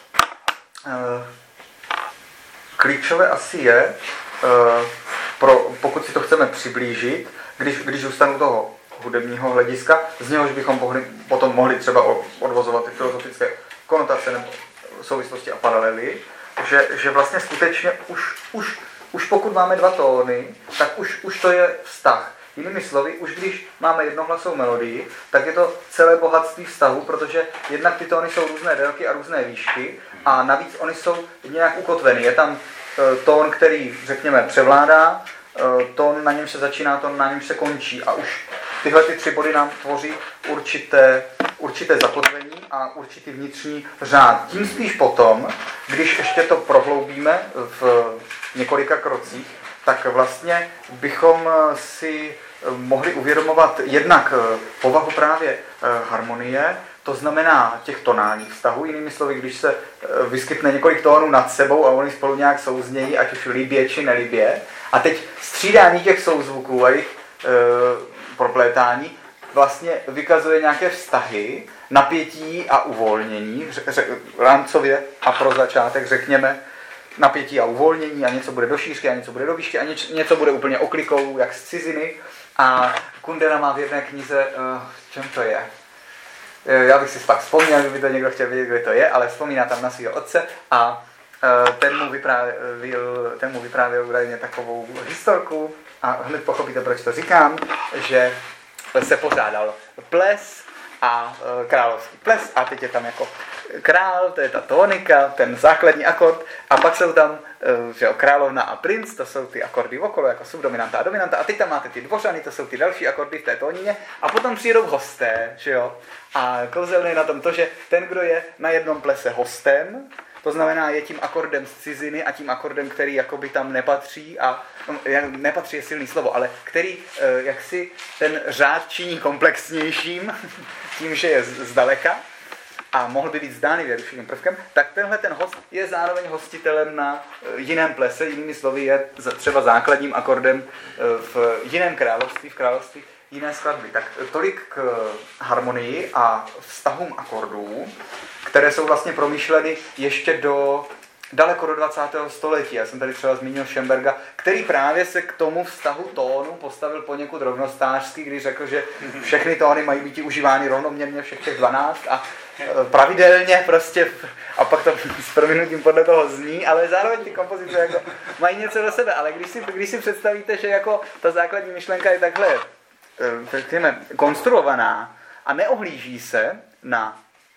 Klíčové asi je, pokud si to chceme přiblížit, když zůstanu toho hudebního hlediska, z něhož bychom potom mohli třeba odvozovat ty filozofické konotace nebo souvislosti a paralely, že vlastně skutečně už pokud máme dva tóny, tak už to je vztah. Jinými slovy, už když máme jednohlasou melodii, tak je to celé bohatství vztahu, protože jednak ty tóny jsou různé délky a různé výšky a navíc oni jsou nějak ukotveny. Je tam tón, který, řekněme, převládá, tón, na něm se začíná, tón, na něm se končí a už tyhle ty tři body nám tvoří určité zakotvení a určitý vnitřní řád. Tím spíš potom, když ještě to prohloubíme v několika krocích, tak vlastně bychom si mohli uvědomovat jednak povahu právě harmonie, to znamená těch tonálních vztahů. Jinými slovy, když se vyskytne několik tónů nad sebou a oni spolu nějak souznějí, ať už libě či nelibě, a teď střídání těch souzvuků a jejich proplétání vlastně vykazuje nějaké vztahy, napětí a uvolnění, rámcově a pro začátek řekněme, napětí a uvolnění a něco bude do šířky a něco bude do výšky a něco bude úplně oklikou, jak z ciziny. A Kundera má v jedné knize, čem to je? Já bych si pak vzpomněl, kdyby to někdo chtěl vědět, kde to je, ale vzpomíná tam na svého otce a ten mu vyprávěl údajně takovou historku a hned pochopíte, proč to říkám, že se pořádal ples a královský ples a teď je tam jako král, to je ta tónika, ten základní akord a pak jsou tam že jo, královna a princ, to jsou ty akordy okolo, jako subdominanta a dominanta a teď tam máte ty dvořany, to jsou ty další akordy v té tónině a potom přijedou hosté, že jo. A kouzelné je na tom to, že ten, kdo je na jednom plese hostem, to znamená je tím akordem z ciziny a tím akordem, který jakoby tam nepatří a nepatří je silný slovo, ale který jaksi ten řád činí komplexnějším tím, že je zdaleka a mohl by být zdánlivě rušivým prvkem, tak tenhle ten host je zároveň hostitelem na jiném plese, jinými slovy je třeba základním akordem v jiném království, v království jiné skladby. Tak tolik k harmonii a vztahům akordů, které jsou vlastně promýšleny ještě daleko do 20. století. Já jsem tady třeba zmínil Schönberga, který právě se k tomu vztahu tónu postavil poněkud rovnostářský, když řekl, že všechny tóny mají být užívány rovnoměrně všech těch 12 pravidelně prostě a pak to s prominutím podle toho zní, ale zároveň ty kompozice jako mají něco do sebe, ale když si představíte, že jako ta základní myšlenka je takhle konstruovaná a neohlíží se na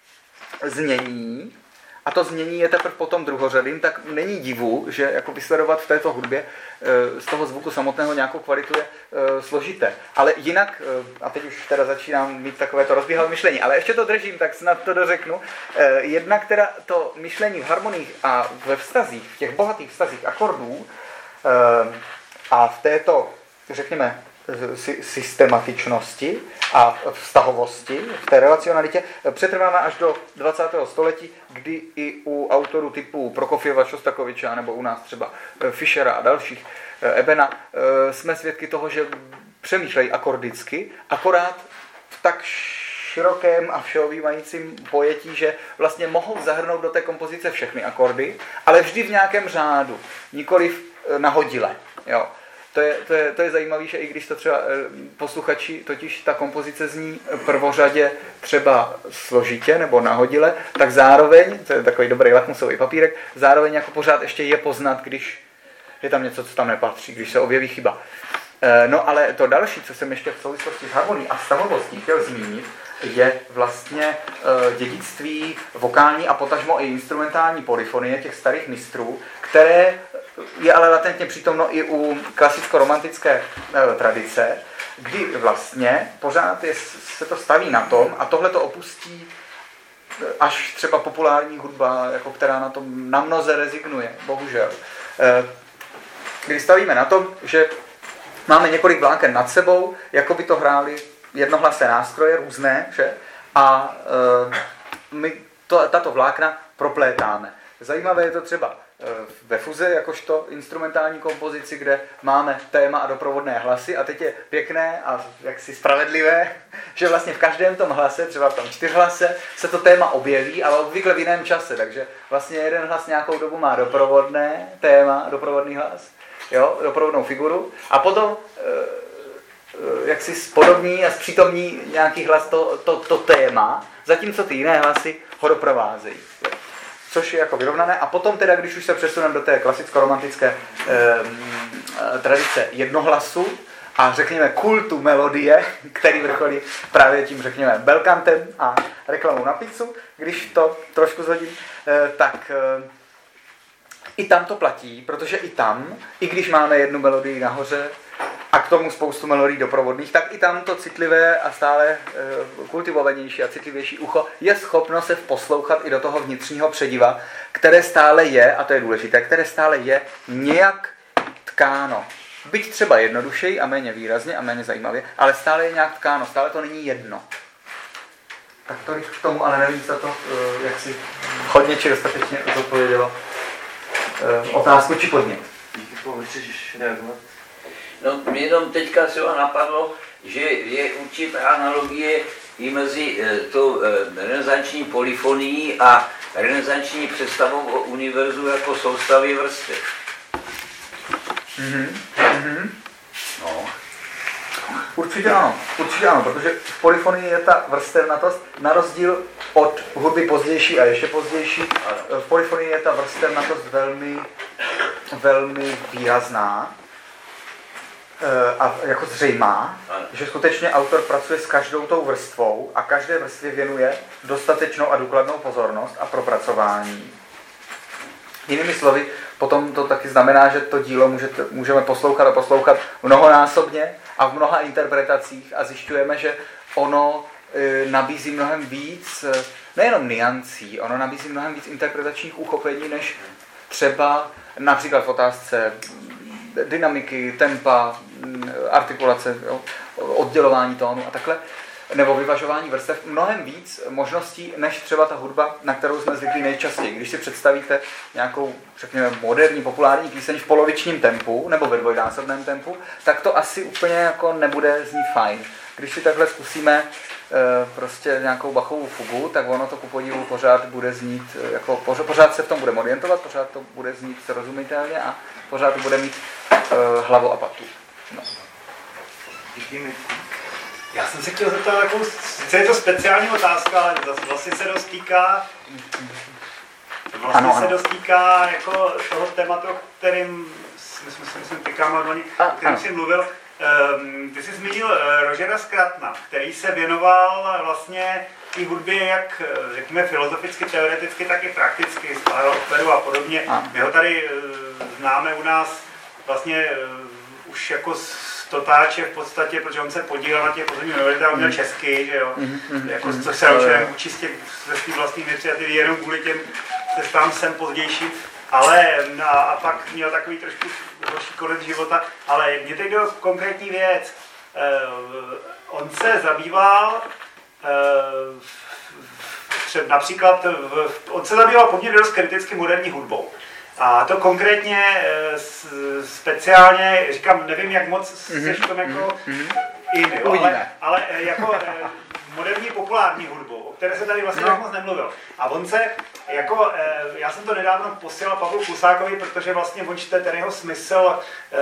znění, a to znění je teprve potom druhořadým, tak není divu, že jako vysledovat v této hudbě z toho zvuku samotného nějakou kvalitu je složité. Ale jinak, a teď už teda začínám mít takovéto rozběhlé myšlení, ale ještě to držím, tak snad to dořeknu. Jednak teda to myšlení v harmoniích a ve vztazích, v těch bohatých vztazích akordů a v této, řekněme, systematičnosti a vztahovosti, v té relacionalitě, přetrváme až do 20. století, kdy i u autorů typu Prokofjeva, Šostakoviča nebo u nás třeba Fischera a dalších, Ebena, jsme svědky toho, že přemýšlejí akordicky, akorát v tak širokém a všeobjímajícím pojetí, že vlastně mohou zahrnout do té kompozice všechny akordy, ale vždy v nějakém řádu, nikoliv nahodile. Jo. To je zajímavé, že i když to třeba posluchači, totiž ta kompozice zní prvořadě třeba složitě nebo nahodile, tak zároveň, to je takový dobrý lakmusový papírek, zároveň jako pořád ještě je poznat, když je tam něco, co tam nepatří, když se objeví chyba. No ale to další, co jsem ještě v souvislosti s harmonií a stahovostí chtěl zmínit, je vlastně dědictví vokální a potažmo i instrumentální polyfonie těch starých mistrů, které je ale latentně přítomno i u klasicko-romantické tradice, kdy vlastně pořád se to staví na tom, a tohle to opustí až třeba populární hudba, jako která na tom namnoze rezignuje, bohužel. Kdy stavíme na tom, že máme několik vláken nad sebou, jako by to hrály jednohlasé nástroje, různé, že? A my tato vlákna proplétáme. Zajímavé je to třeba ve fuze, jakožto instrumentální kompozici, kde máme téma a doprovodné hlasy a teď je pěkné a jaksi spravedlivé, že vlastně v každém tom hlase, třeba v tom 4hlase, se to téma objeví, ale obvykle v jiném čase, takže vlastně jeden hlas nějakou dobu má doprovodné téma, doprovodný hlas, jo, doprovodnou figuru a potom jaksi spodobní a zpřítomní nějaký hlas to téma, zatímco ty jiné hlasy ho doprovázejí. Což je jako vyrovnané. A potom teda, když už se přesuneme do té klasicko-romantické tradice jednohlasu a řekněme kultu melodie, který vrcholí právě tím, řekněme, belkantem a reklamou na pizzu, když to trošku zhodím, tak i tam to platí, protože i tam, i když máme jednu melodii nahoře a k tomu spoustu melodií doprovodných, tak i tam to citlivé a stále kultivovanější a citlivější ucho je schopno se poslouchat i do toho vnitřního přediva, které stále je, a to je důležité, které stále je nějak tkáno. Byť třeba jednodušeji a méně výrazně a méně zajímavě, ale stále je nějak tkáno, stále to není jedno. Tak to k tomu, ale nevím, za to jak si hodně či dostatečně zodpovědělo otázku či podnět. Díky, chceš reagovat? No, mě jenom teďka se napadlo, že je určitá analogie i mezi tou renesanční polyfonií a renesanční představou o univerzu jako soustavy vrstev. No. Určitě ano, protože v polyfonii je ta vrstevnatost, na rozdíl od hudby pozdější a ještě pozdější, v polyfonii je ta vrstevnatost velmi, velmi výrazná a jako zřejmá, že skutečně autor pracuje s každou tou vrstvou a každé vrstvě věnuje dostatečnou a důkladnou pozornost a propracování. Jinými slovy, potom to taky znamená, že to dílo můžeme poslouchat a poslouchat mnohonásobně a v mnoha interpretacích a zjišťujeme, že ono nabízí mnohem víc, nejenom niancí, ono nabízí mnohem víc interpretačních uchopení, než třeba například v otázce dynamiky, tempa, artikulace, jo, oddělování tónu a takhle, nebo vyvažování vrstev, mnohem víc možností, než třeba ta hudba, na kterou jsme zvyklí nejčastěji. Když si představíte nějakou, řekněme, moderní, populární píseň v polovičním tempu, nebo ve dvojnásobném tempu, tak to asi úplně jako nebude znít fajn. Když si takhle zkusíme prostě nějakou Bachovou fugu, tak ono to ku podivu pořád bude znít, jako pořád se v tom budeme orientovat, pořád to bude znít srozumitelně a pořád to bude mít hlavu a patu. No. Já jsem se chtěl zeptat takovou, sice je to speciální otázka, ale vlastně se dostýká jako toho tématu, o kterým myslím jsi mluvil. Ty jsi zmínil Rogera Scrutona, který se věnoval vlastně té hudbě jak řekněme filozoficky, teoreticky, tak i prakticky, z operu a podobně. My ho tady známe u nás vlastně už jako totáče v podstatě, protože on se podílel na těch posledních univerzitách, on měl česky, že jo, jako, což se člověk učí z těch vlastní iniciativy jenom kvůli těm cestám sem pozdějším, ale a pak měl takový trošku horší konec života, ale mě teď jde o konkrétní věc. On se zabýval například, on se zabýval poměrně dost kriticky moderní hudbou. A to konkrétně speciálně, říkám, nevím, jak moc seš v tom jako ale jako moderní populární hudbu, o které se tady vlastně tak moc nemluvil. A on se, jako, já jsem to nedávno posílal Pavlu Klusákovi, protože vlastně on čte ten jeho smysl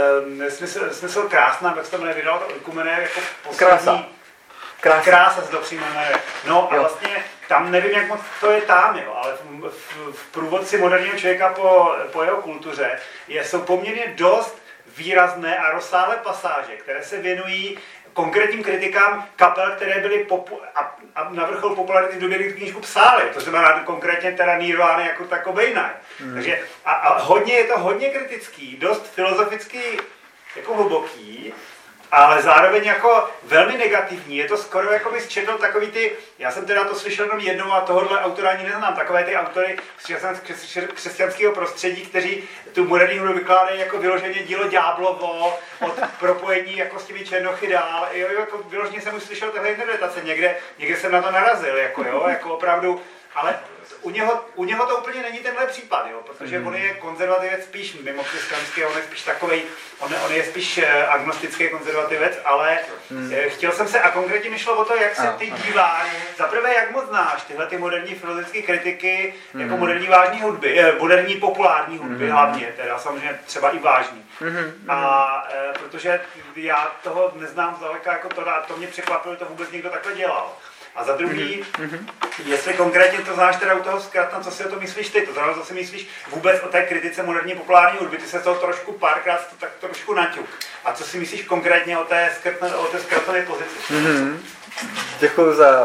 krásná, jak se to jmenuje, vydal to Oikumene jako poslední. Krása se to přímo jmenuje. No a vlastně tam nevím, jak moc to je tam, jo, ale v průvodci moderního člověka po jeho kultuře jsou poměrně dost výrazné a rozsáhlé pasáže, které se věnují konkrétním kritikám kapel, které byly a na vrchol popularity v době, kdy knížku psali. To znamená konkrétně teda Nirvana jako takovej ne. Takže a hodně je to hodně kritický, dost filozoficky jako hluboký, ale zároveň jako velmi negativní. Je to skoro jako bys četl takový ty, já jsem teda to slyšel jenom jednou a tohohle autora ani neznám, takové ty autory z křesťanského prostředí, kteří tu moderní hudbu vykládají jako vyloženě dílo ďáblovo, od propojení jako s těmi černochy dál. Jo, jako vyloženě jsem už slyšel tahle interpretace, někde jsem na to narazil, jako opravdu, ale u něho to úplně není tenhle případ, jo, protože on je konzervativec spíš mimo křesťanský, on je spíš takovej, on je spíš agnostický konzervativec, ale chtěl jsem se, a konkrétně mi šlo o to, jak se ty díváš, zaprvé jak moc znáš tyhle ty moderní filozofické kritiky, jako moderní vážní hudby, moderní populární hudby hlavně, teda samozřejmě třeba i vážní. A protože já toho neznám zdaleka jako to mě překvapilo, to vůbec někdo takhle dělal. A za druhý, jestli konkrétně to znáš teda u toho Scrutona, co si o to myslíš ty? To znamená, co si myslíš vůbec o té kritice moderní populární hudby? Ty se toho trošku párkrát tak trošku naťuk. A co si myslíš konkrétně o té Scrutonově pozici? Děkuji za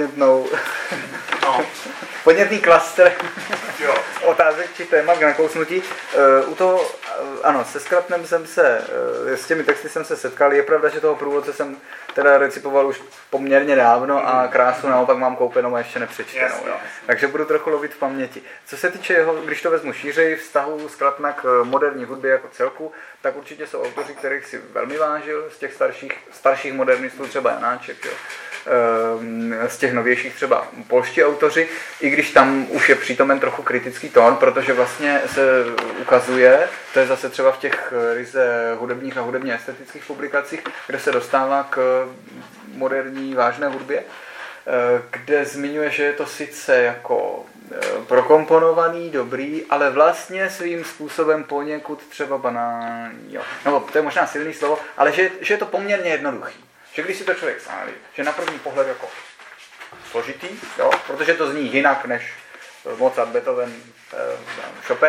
podnětný klaster otázek či témat k nakousnutí. U toho, ano, se Scrutonem s těmi texty jsem se setkal. Je pravda, že toho průvodce jsem teda recipoval už poměrně dávno a Krásu naopak mám koupenou a ještě nepřečtenou. Takže budu trochu lovit v paměti. Co se týče jeho, když to vezmu šířej, vztahu Scrutona k moderní hudbě jako celku, tak určitě jsou autoři, kterých si velmi vážil, z těch starších modernistů, třeba Janáček, jo. Z těch novějších třeba polští autoři, i když tam už je přítomen trochu kritický tón, protože vlastně se ukazuje, to je zase třeba v těch ryze hudebních a hudebně estetických publikacích, kde se dostává k moderní vážné hudbě, kde zmiňuje, že je to sice jako prokomponovaný, dobrý, ale vlastně svým způsobem poněkud třeba banální, no to je možná silný slovo, ale že je to poměrně jednoduchý. Že když si to člověk sálí, že na první pohled jako složitý, jo, protože to zní jinak než Mozart, Beethoven, Chopin,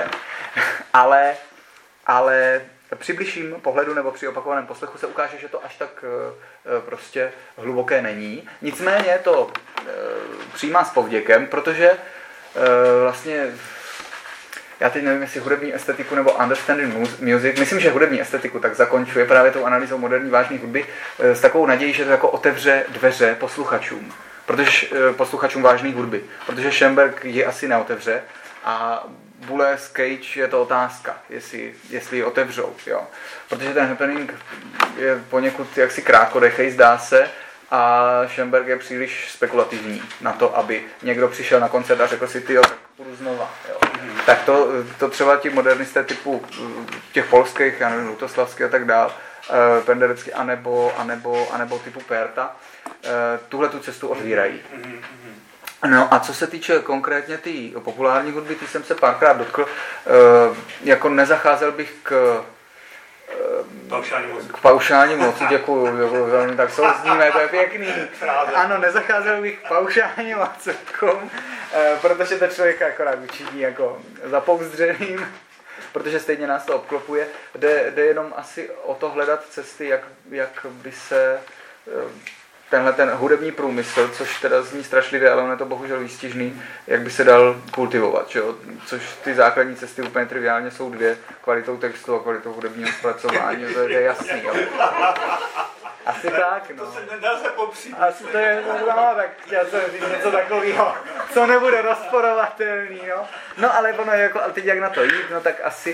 ale při bližším pohledu nebo při opakovaném poslechu se ukáže, že to až tak prostě hluboké není. Nicméně to přijímá s povděkem, protože vlastně já teď nevím, jestli hudební estetiku nebo understanding music, myslím, že hudební estetiku tak zakončuje právě tou analýzou moderní vážné hudby s takovou nadějí, že to jako otevře dveře posluchačům, posluchačům vážné hudby, protože Schoenberg ji asi neotevře a Boulez, Cage je to otázka, jestli ji otevřou, jo. Protože ten happening je poněkud jaksi krátkodechej, zdá se, a Schoenberg je příliš spekulativní na to, aby někdo přišel na koncert a řekl si, tyjo, tak půjdu znova. Jo. Tak to třeba ti modernisté typu těch polských, já nevím, Lutoslavský a tak dál, Penderecký, anebo typu Perta, tuhle tu cestu otvírají. No a co se týče konkrétně té populární hudby, ty jsem se párkrát dotkl, jako nezacházel bych K paušální moci, děkuju, tak souzníme, to je pěkný. Ano, nezacházel bych k paušálním akcentům, protože to člověka akorát učiní jako zapouzdřeným, protože stejně nás to obklopuje. Jde jenom asi o to hledat cesty, jak by se tenhle ten hudební průmysl, což teda zní strašlivě, ale on je to bohužel výstižný, jak by se dal kultivovat, že jo? Což ty základní cesty úplně triviálně jsou dvě, kvalitou textu a kvalitou hudebního zpracování, to je jasný, jo? Asi tak, no. To se nedá se popřít. Asi to je, no, tak chtěl jsem říct něco takového, co nebude rozporovatelný, no. No, ale ono je jako, ale teď jak na to jít, no tak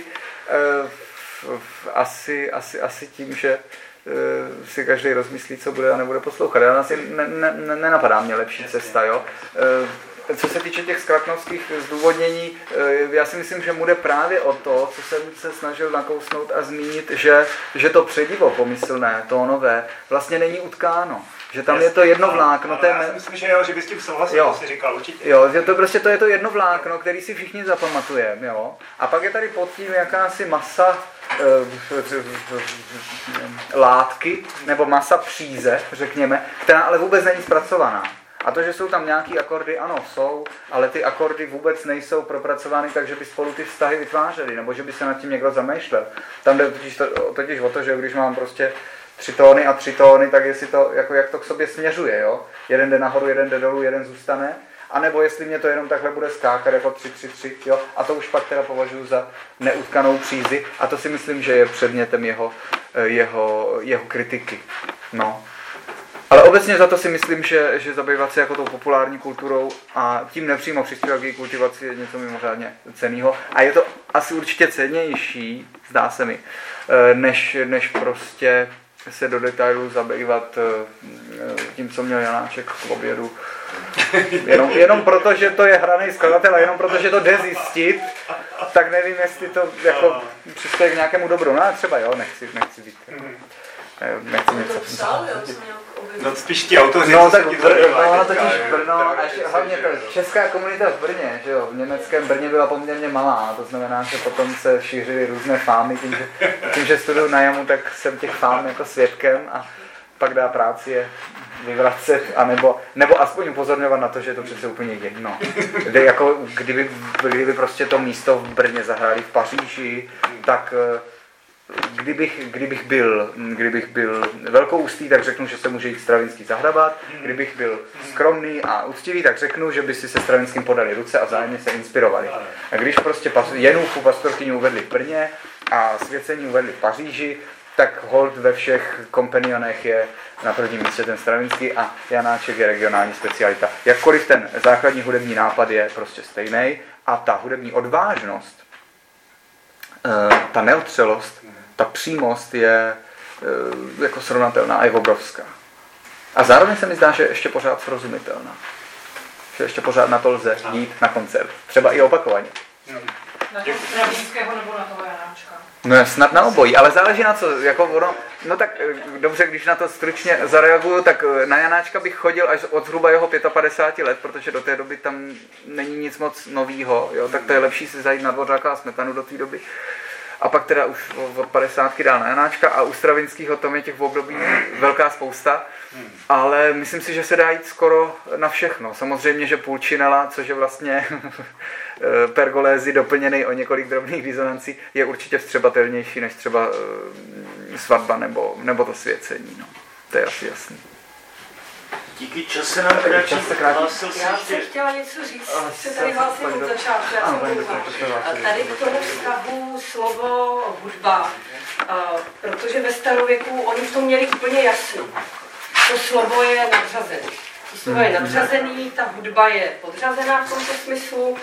asi tím, že si každý rozmyslí, co bude a nebude poslouchat. Já asi nenapadá mě lepší cesta, jo. Co se týče těch zkratnovských zdůvodnění, já si myslím, že mu jde právě o to, co jsem se snažil nakousnout a zmínit, že to předivo pomyslné, to nové, vlastně není utkáno. Že tam je to jedno vlákno. Já si myslím, že jo, že bys tím souhlasil, to si říkal určitě. Jo, že to prostě to je to jedno vlákno, který si všichni zapamatujeme, jo. A pak je tady pod tím jakási masa látky, nebo masa příze, řekněme, která ale vůbec není zpracovaná. A to, že jsou tam nějaký akordy, ano, jsou, ale ty akordy vůbec nejsou propracovány tak, že by spolu ty vztahy vytvářely, nebo že by se nad tím někdo zamýšlel. Tam jde totiž o to, že když mám prostě 3 tóny a 3 tóny, tak jestli to, jako jak to k sobě směřuje, jo? Jeden jde nahoru, jeden jde dolů, jeden zůstane. A nebo jestli mě to jenom takhle bude skákat jako 3, 3, 3, jo? A to už pak teda považuji za neutkanou přízi a to si myslím, že je předmětem jeho kritiky. No. Ale obecně za to si myslím, že zabývat se jako tou populární kulturou a tím nepřímo přispívat k její kultivaci je něco mimořádně cennýho. A je to asi určitě cennější, zdá se mi, než prostě se do detailů zabývat tím, co měl Janáček k obědu. Jenom proto, že to je hraný skladatel a jenom proto, že to jde zjistit, tak nevím, jestli to jako přispěje k nějakému dobru. No ale třeba jo, nechci být. Nechci něco. No spíš ti autoři, no, tak Brno, a ještě hlavně česká komunita v Brně, že jo, v německém Brně byla poměrně malá, to znamená, že potom se šířily různé fámy, tím, že studuju na jamu, tak jsem těch fám jako svědkem a pak dá práci je vyvracet, nebo aspoň upozorňovat na to, že je to přece úplně jedno. Jako, kdyby prostě to místo v Brně zahráli v Paříži, tak kdybych byl velkoustý, tak řeknu, že se může jít Stravinský zahrabat. Kdybych byl skromný a úctivý, tak řeknu, že by si se Stravinským podali ruce a vzájemně se inspirovali. A když prostě Jenůvu pastorkyni uvedli v Brně a svěcení uvedli v Paříži, tak hold ve všech kompanionech je na prvním místě ten Stravinský a Janáček je regionální specialita. Jakkoliv ten základní hudební nápad je prostě stejný a ta hudební odvážnost, ta neotřelost, ta přímost je jako srovnatelná a je obrovská. A zároveň se mi zdá, že ještě pořád srozumitelná. Že ještě pořád na to lze jít na koncert. Třeba i opakovaně. Na toho Stravinského nebo na toho Janáčka? No snad na obojí, ale záleží na co. Jako ono, no tak dobře, když na to stručně zareaguju, tak na Janáčka bych chodil až od zhruba jeho 55 let, protože do té doby tam není nic moc novýho, jo, tak to je lepší si zajít na Dvořáka a Smetanu do té doby. A pak teda už od 50 dál na Janáčka a u Stravinského tam je těch období velká spousta, ale myslím si, že se dá jít skoro na všechno. Samozřejmě, že Pulcinella, což je vlastně pergolézy doplněný o několik drobných disonancí, je určitě vstřebatelnější než třeba svatba nebo to svěcení. No. To je asi jasný. Díky čase nám kráčí. Já jsem chtěla něco říct, se tady hlásím od začátku, já jsem mluvila. Tady k tomu vztahu slovo hudba, protože ve starověku oni v tom měli úplně jasno. To slovo je nadřazený. To slovo je nadřazený, ta hudba je podřazená v tomto smyslu,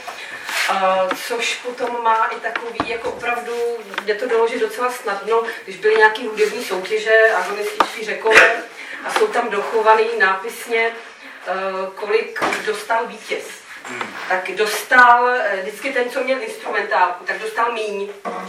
což potom má i takový, jako opravdu, jde to doložit docela snadno, když byly nějaké hudební soutěže, agonističtí Řekové, a jsou tam dochovaný nápisně, kolik dostal vítěz. Tak dostal, vždycky ten, co měl instrumentálku, tak dostal míň.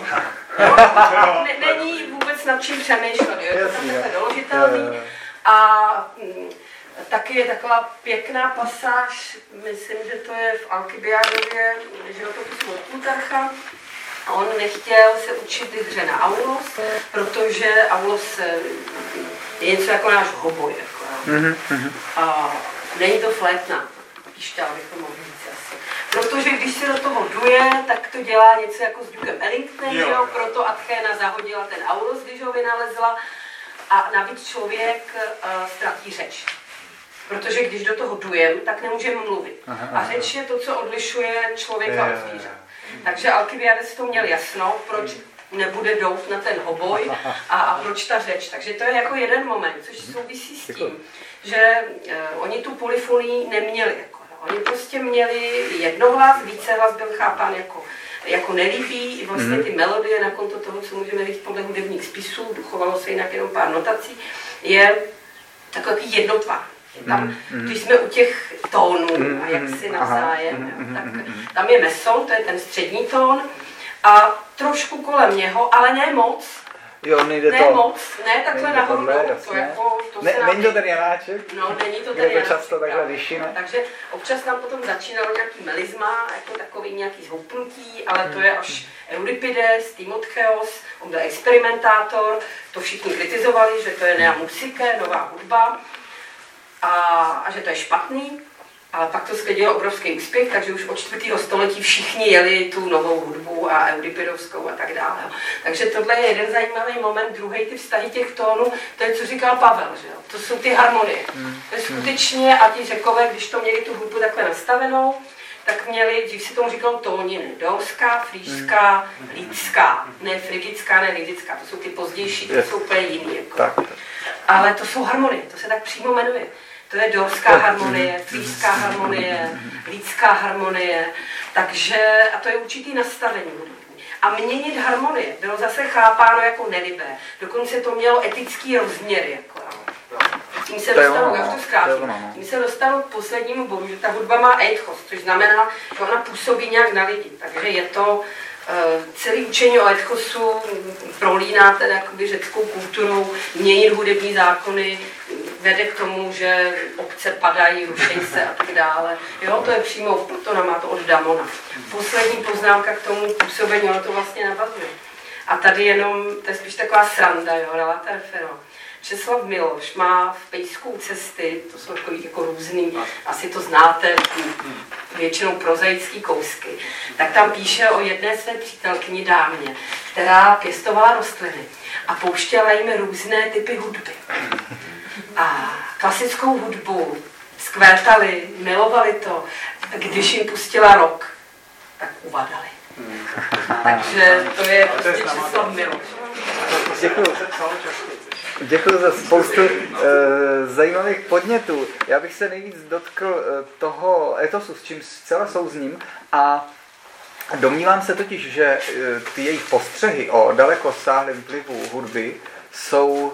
Není vůbec nad čím přemýšlet, je to takhle doložitelný. A taky je taková pěkná pasáž, myslím, že to je v Alkibiádově životopisu od Plutarcha, A on nechtěl se učit hře na aulos, protože aulos je něco jako náš hoboj. A není to flétna, pišťál bychom mohli říct asi. Protože když se do toho duje, tak to dělá něco jako s Dukem Ellingtonem, jo? Proto Athéna zahodila ten aulos, když ho vynalezla. A navíc člověk ztratí řeč. Protože když do toho dujem, tak nemůžeme mluvit. A řeč je to, co odlišuje člověka od zvířat. Takže Alkibiades to měl jasno, proč nebude dout na ten hoboj a proč ta řeč. Takže to je jako jeden moment, což souvisí s tím, že oni tu polyfonii neměli. Oni prostě měli jednohlas, vícehlas byl chápán jako nelíbí, vlastně ty melodie na konto toho, co můžeme říct podle hudebních spisů, dochovalo se jinak jenom pár notací, je takový jednotvár. Tam, když jsme u těch tónů a jak si navzájem, tak tam je mesol, to je ten střední tón, a trošku kolem něho, ale ne moc. Jo, nejde ne to. moc, ne takhle nahoru, to jako, to ne, není to ten Janáček? No, není to ten Janáček. Často takhle liší, ne? Takže občas tam potom začínalo nějaký melisma, jako takový nějaký zhoupnutí, ale to je až Euripides, Timotheos, on byl experimentátor, to všichni kritizovali, že to je nea musike, nová hudba a že to je špatný. Ale pak to sklidilo obrovský úspěch, takže už od 4. století všichni jeli tu novou hudbu a Euripidovskou a tak dále. Takže tohle je jeden zajímavý moment, druhý ty vztahy těch tónů, to je, co říkal Pavel, že jo? To jsou ty harmonie. To je skutečně, a ti Řekové, když to měli tu hudbu takhle nastavenou, tak měli, dřív si tomu říkalo tóniny, dorská, frýžská, lídská, ne frigická, ne lidická, to jsou ty pozdější, to jsou úplně jiný. Jako. Ale to jsou harmonie, to se tak přímo jmenuje. To je dorská harmonie, frýžská harmonie, lidská harmonie, takže, a to je určitý nastavení hudební. A měnit harmonie bylo zase chápáno jako nelibé, dokonce to mělo etický rozměr. Jako, tím se dostanu, já už to zkrátím, tím se dostanu k poslednímu bodu, že ta hudba má eichos, což znamená, že ona působí nějak na lidi, takže je to celý učení o etchosu prolíná ten jakoby řeckou kulturou, měnit hudební zákony, vede k tomu, že obce padají, rušejí se a tak dále. Jo, to je přímo od Platona, má to od Damona. Poslední poznámka k tomu působení, ono to vlastně navazuje. A tady jenom, to je spíš taková sranda, jo, relata refero. Česlav Miloš má v Pejsku cesty, to jsou takový jako různý, asi to znáte, většinou prozaický kousky, tak tam píše o jedné své přítelkyni dámě, která pěstovala rostliny a pouštěla jim různé typy hudby. A klasickou hudbu skvétali, milovali to, když jim pustila rock, tak uvadali. Takže to je prostě Česlav Miloš. Děkuji za spoustu zajímavých podnětů. Já bych se nejvíc dotkl toho etosu, s čím zcela souzním, a domnívám se totiž, že ty jejich postřehy o dalekosáhlém vlivu hudby jsou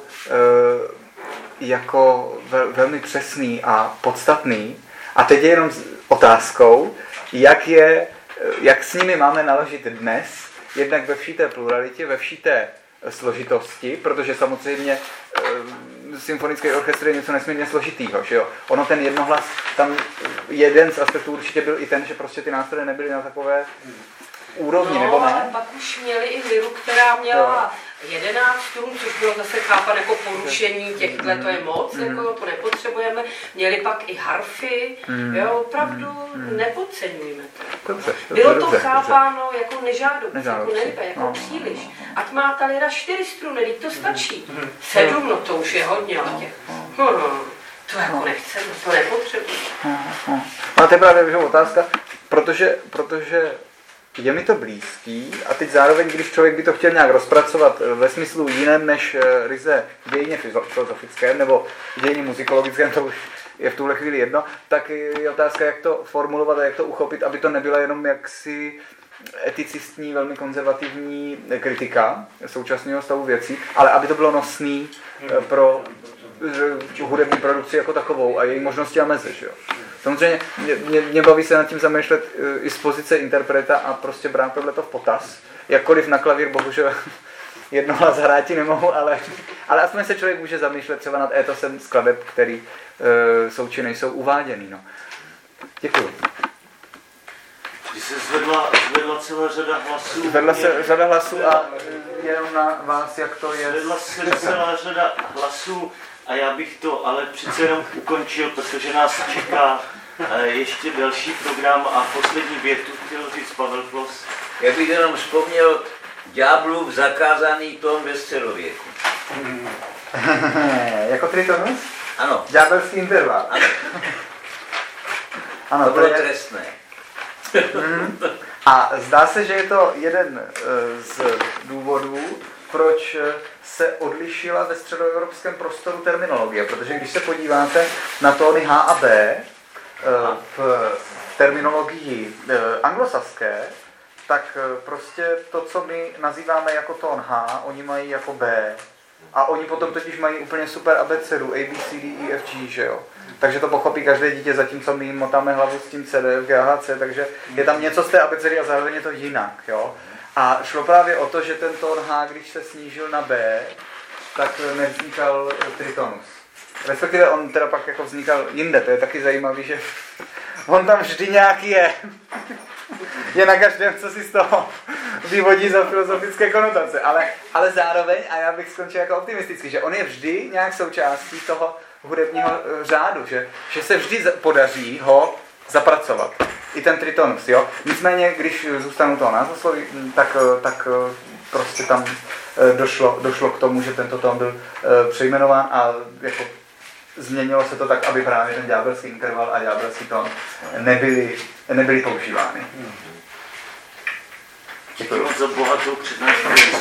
jako velmi přesný a podstatný. A teď je jenom otázkou, jak s nimi máme naložit dnes, jednak ve vší té pluralitě, ve vší té složitosti, protože samozřejmě symfonický orchestr je něco nesmírně složitýho, že jo? Ono ten jednohlas, tam jeden z aspektů určitě byl i ten, že prostě ty nástroje nebyly na takové úrovni, nebo ne? Ale pak už měli i liru, která měla 11 strun, což bylo zase chápat jako porušení těchto, to je moc, jako to nepotřebujeme. Měli pak i harfy, jo, opravdu nepodceňujeme to. Dobře, bylo to chápáno jako nežádoucí, jako nelibé, jako příliš. Ať má ta lira 4 struny, teď to stačí. 7, no to už je hodně od těch. To jako nechceme, to nepotřebujeme. No to je právě otázka, protože je mi to blízký a teď zároveň, když člověk by to chtěl nějak rozpracovat ve smyslu jiném než ryze dějině filozofickém nebo dějině muzikologickém, to už je v tuhle chvíli jedno, tak je otázka, jak to formulovat a jak to uchopit, aby to nebyla jenom jaksi eticistní, velmi konzervativní kritika současného stavu věcí, ale aby to bylo nosný pro hudební produkci jako takovou a její možnosti a meze. Že jo? Samozřejmě mě baví se nad tím zamýšlet i z pozice interpreta a prostě brát tohleto v potaz. Jakkoliv na klavír bohužel jednohlas hráti nemohu, ale aspoň se člověk může zamýšlet třeba nad étosem skladeb, který jsou či nejsou uváděný. No. Děkuji. Když se zvedla celá řada hlasů. Zvedla se řada hlasů a jenom na vás, jak to je. Zvedla se celá řada hlasů a já bych to ale přece jenom ukončil, protože nás čeká ještě další program a poslední větu chtěl říct Pavel Klos. Já bych jenom vzpomněl ďáblův zakázaný tón ve středověku. Jako tritonus? Ano. Ďábelský interval. Ano. Ano, to bylo trestné. A zdá se, že je to jeden z důvodů, proč se odlišila ve středoevropském prostoru terminologie. Protože když se podíváte na tóny H a B v terminologii anglosaské, tak prostě to, co my nazýváme jako tón H, oni mají jako B. A oni potom totiž mají úplně super abecedu, A, B, C, D, E, F, G, že jo. Takže to pochopí každé dítě, zatímco my jim motáme hlavu s tím C, D, F, G, H, C, takže je tam něco z té abecedy a zároveň je to jinak, jo. A šlo právě o to, že ten tón H, když se snížil na B, tak nevznikal tritonus. Respektive on teda pak jako vznikal jinde, to je taky zajímavý, že on tam vždy nějaký je. Je na každém, co si z toho vyvodí za filozofické konotace, ale zároveň, a já bych skončil jako optimisticky, že on je vždy nějak součástí toho hudebního řádu, že se vždy podaří ho zapracovat. I ten tritonus, jo. Nicméně, když zůstanu toho názvosloví, tak prostě tam došlo k tomu, že tento tón byl přejmenován a jako změnilo se to tak, aby právě ten ďábelský interval a ďábelský tón nebyly používány. Děkuji moc za bohatou přednášku.